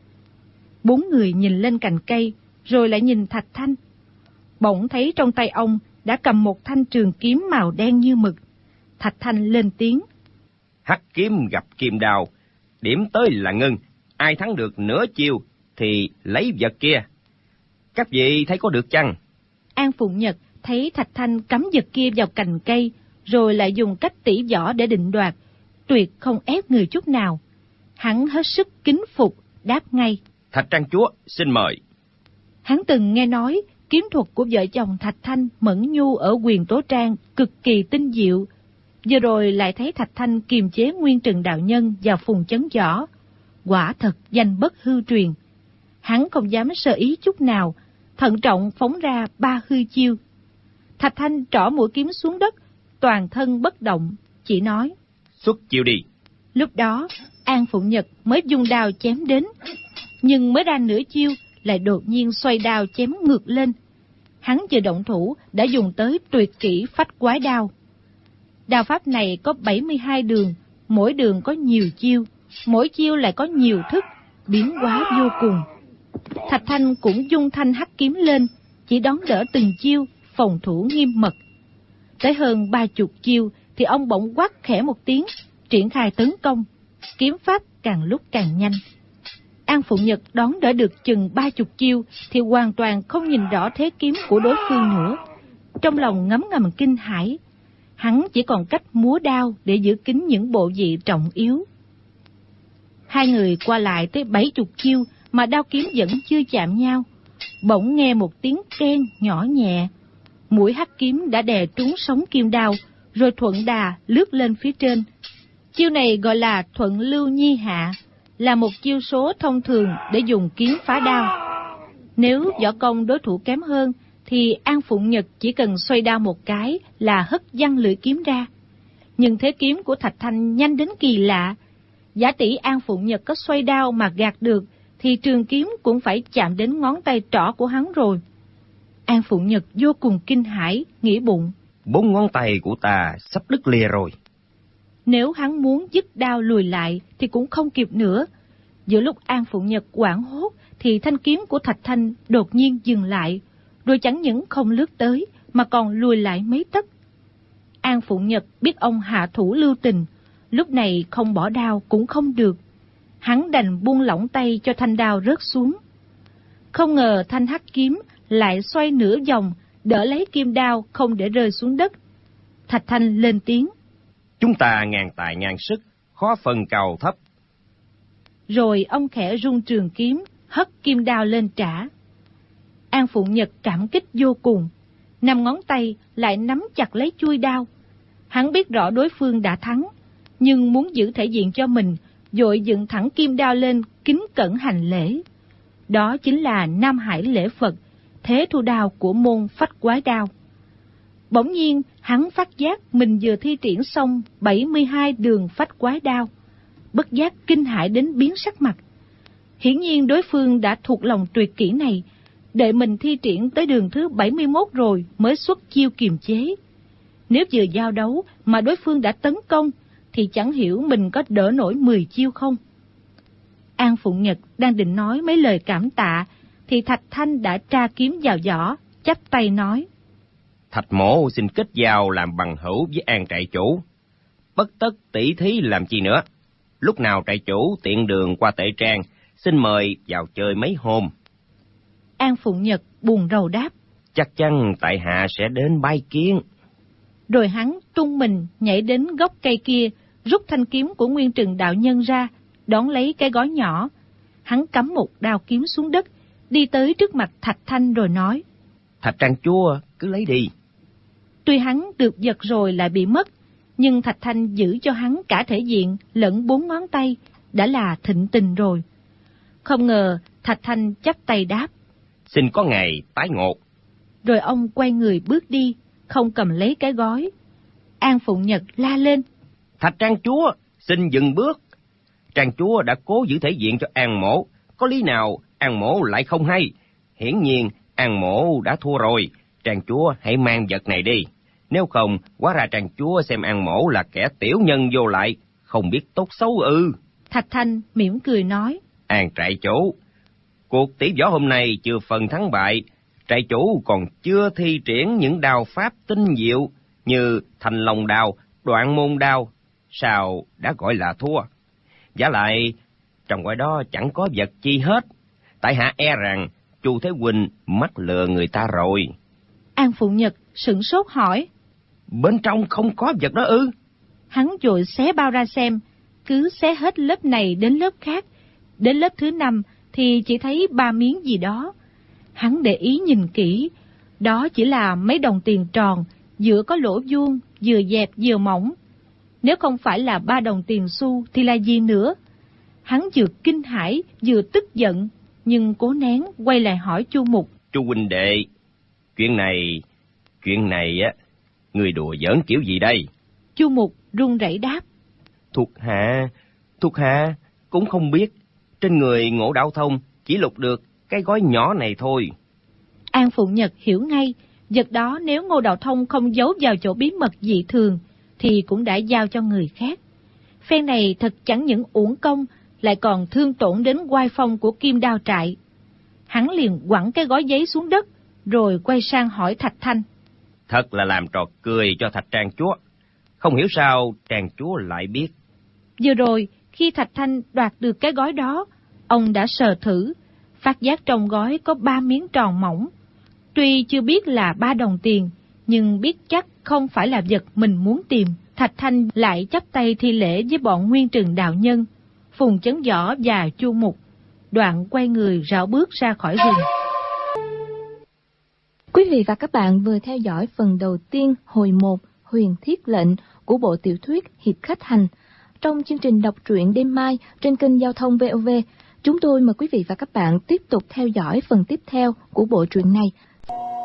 4 người nhìn lên cành cây, rồi lại nhìn Thạch Thanh. Bỗng thấy trong tay ông đã cầm một thanh trường kiếm màu đen như mực. Thạch Thanh lên tiếng: Hắc kiếm gặp kim đao, điểm tới là ngưng, ai thắng được nửa chiêu thì lấy vật kia. Các vị thấy có được chăng? An Phụng Nhật thấy Thạch Thanh cắm vật kia vào cành cây, rồi lại dùng cách tỉ võ để định đoạt, tuyệt không ép người chút nào. Hắn hết sức kính phục, đáp ngay. Thạch Trang chúa, xin mời. Hắn từng nghe nói kiếm thuật của vợ chồng Thạch Thanh, Mẫn Nhu ở Quyền Tố Trang cực kỳ tinh diệu. Vừa rồi lại thấy Thạch Thanh kiềm chế Nguyên Trừng đạo nhân và Phùng Chấn Võ, quả thật danh bất hư truyền. Hắn không dám sơ ý chút nào, thận trọng phóng ra 3 hư chiêu. Thạch Thanh trỏ mũi kiếm xuống đất, toàn thân bất động, chỉ nói: Xuất chiêu đi. Lúc đó, An Phụng Nhật mới dung đao chém đến, nhưng mới ra nửa chiêu lại đột nhiên xoay đao chém ngược lên. Hắn vừa động thủ đã dùng tới tuyệt kỹ Phách Quái Đao. Đao pháp này có 72 đường, mỗi đường có nhiều chiêu, mỗi chiêu lại có nhiều thức, biến hóa vô cùng. Thạch Thanh cũng dung thanh hắc kiếm lên, chỉ đón đỡ từng chiêu, phòng thủ nghiêm mật. Tới hơn 30 chiêu thì ông bỗng quát khẽ một tiếng, triển khai tấn công, kiếm pháp càng lúc càng nhanh. An Phụng Nhật đón đỡ được chừng 30 chiêu thì hoàn toàn không nhìn rõ thế kiếm của đối phương nữa. Trong lòng ngấm ngầm kinh hãi, hắn chỉ còn cách múa đao để giữ kín những bộ vị trọng yếu. Hai người qua lại tới 70 chiêu mà đao kiếm vẫn chưa chạm nhau. Bỗng nghe một tiếng keng nhỏ nhẹ, mũi hắc kiếm đã đè trúng sống kim đao, rồi thuận đà lướt lên phía trên. Chiêu này gọi là thuận lưu nhi hạ, là một chiêu số thông thường để dùng kiếm phá đao. Nếu võ công đối thủ kém hơn thì An Phụng Nhật chỉ cần xoay đao một cái là hất văng lưỡi kiếm ra. Nhưng thế kiếm của Thạch Thanh nhanh đến kỳ lạ. Giả tỷ An Phụng Nhật có xoay đao mà gạt được thì trường kiếm cũng phải chạm đến ngón tay trỏ của hắn rồi. An Phụng Nhật vô cùng kinh hãi, nghĩ bụng: 4 ngón tay của ta sắp đứt lìa rồi. Nếu hắn muốn dứt đao lùi lại thì cũng không kịp nữa. Giữa lúc An Phụng Nhật hoảng hốt thì thanh kiếm của Thạch Thanh đột nhiên dừng lại, rồi chẳng những không lướt tới mà còn lùi lại mấy tấc. An Phụng Nhật biết ông hạ thủ lưu tình, lúc này không bỏ đao cũng không được. Hắn đành buông lỏng tay cho thanh đao rớt xuống. Không ngờ thanh hắc kiếm lại xoay nửa vòng, đỡ lấy kim đao không để rơi xuống đất. Thạch Thanh lên tiếng: Chúng ta ngàn tài ngàn sức, khó phân cao thấp. Rồi ông khẽ rung trường kiếm, hất kim đao lên trả. An Phụng Nhật cảm kích vô cùng, 5 ngón tay lại nắm chặt lấy chuôi đao. Hắn biết rõ đối phương đã thắng, nhưng muốn giữ thể diện cho mình, vội dựng thẳng kim đao lên, kính cẩn hành lễ. Đó chính là Nam Hải lễ Phật, thế thu đao của môn Phách Quái Đao. Bỗng nhiên, hắn phát giác mình vừa thi triển xong 72 đường Phách Quái Đao, bất giác kinh hãi đến biến sắc mặt. Hiển nhiên đối phương đã thuộc lòng tuyệt kỹ này, đợi mình thi triển tới đường thứ 71 rồi mới xuất chiêu kiềm chế. Nếu vừa giao đấu mà đối phương đã tấn công, thì chẳng hiểu mình có đỡ nổi 10 chiêu không. An Phụng Nhật đang định nói mấy lời cảm tạ, thì Thạch Thanh đã tra kiếm vào vỏ, chắp tay nói: Thạch mỗ xin kết giao làm bằng hữu với An trại chủ. Bất tất tỷ thí làm chi nữa. Lúc nào trại chủ tiện đường qua Tệ Trang, xin mời vào chơi mấy hôm. An Phụng Nhật buồn rầu đáp: Chắc chắn tại hạ sẽ đến bái kiến. Rồi hắn tung mình nhảy đến gốc cây kia, rút thanh kiếm của Nguyên Trừng đạo nhân ra, đón lấy cái gói nhỏ. Hắn cắm một đao kiếm xuống đất, đi tới trước mặt Thạch Thanh rồi nói: Thạch Trang chúa, cứ lấy đi. Tuy hắn được giật rồi lại bị mất, nhưng Thạch Thanh giữ cho hắn cả thể diện lẫn 4 ngón tay, đã là thịnh tình rồi. Không ngờ Thạch Thanh chắp tay đáp: Xin có ngày tái ngộ. Rồi ông quay người bước đi, không cầm lấy cái gói. An Phụng Nhật la lên: Thạch Trang chúa, xin dừng bước. Trang chúa đã cố giữ thể diện cho An mỗ, có lý nào An mỗ lại không hay? Hiển nhiên An mỗ đã thua rồi. Trang chúa hãy mang vật này đi. Nếu không, hóa ra Trang chúa xem An mỗ là kẻ tiểu nhân vô lại, không biết tốt xấu ư. Thạch Thanh mỉm cười nói: An trại chủ, cuộc tỷ võ hôm nay chưa phần thắng bại. Trại chủ còn chưa thi triển những đao pháp tinh diệu như Thành Long đao, Đoạn Môn đao, sao đã gọi là thua? Giả lại trong ngoài đó chẳng có vật chi hết. Tại hạ e rằng Chu Thế Huynh mắc lừa người ta rồi. An Phụ Nhật sửng sốt hỏi. Bên trong không có vật đó ư? Hắn vội xé bao ra xem, cứ xé hết lớp này đến lớp khác. Đến lớp thứ 5 thì chỉ thấy 3 miếng gì đó. Hắn để ý nhìn kỹ, đó chỉ là mấy đồng tiền tròn, giữa có lỗ vuông, vừa dẹp vừa mỏng. Nếu không phải là 3 đồng tiền xu thì là gì nữa? Hắn vừa kinh hãi vừa tức giận, nhưng cố nén quay lại hỏi Chu Mục. Chu huynh đệ, chuyện này á, người đùa giỡn kiểu gì đây? Chu Mục run rẩy đáp. Thuộc hạ cũng không biết, trên người Ngộ Đạo Thông chỉ lục được cái gói nhỏ này thôi. An Phụng Nhật hiểu ngay, vật đó nếu Ngô Đạo Thông không giấu vào chỗ bí mật dị thường, thì cũng đã giao cho người khác. Phen này thật chẳng những uổng công, lại còn thương tổn đến oai phong của Kim Đao trại. Hắn liền quẳng cái gói giấy xuống đất, rồi quay sang hỏi Thạch Thanh. Thật là làm trò cười cho Thạch Trang Chúa. Không hiểu sao Trang Chúa lại biết. Vừa rồi, khi Thạch Thanh đoạt được cái gói đó, ông đã sờ thử, phát giác trong gói có 3 miếng tròn mỏng. Tuy chưa biết là 3 đồng tiền, nhưng biết chắc không phải là vật mình muốn tìm. Thạch Thanh lại chắp tay thi lễ với bọn Nguyên Trừng đạo nhân, Phùng Chấn Võ và Chu Mục, đoạn quay người rảo bước ra khỏi rừng. Quý vị và các bạn vừa theo dõi phần đầu tiên hồi 1 Huyền Thiết Lệnh của bộ tiểu thuyết Hiệp Khách Hành. Trong chương trình đọc truyện đêm mai trên kênh Giao thông VOV, chúng tôi mời quý vị và các bạn tiếp tục theo dõi phần tiếp theo của bộ truyện này.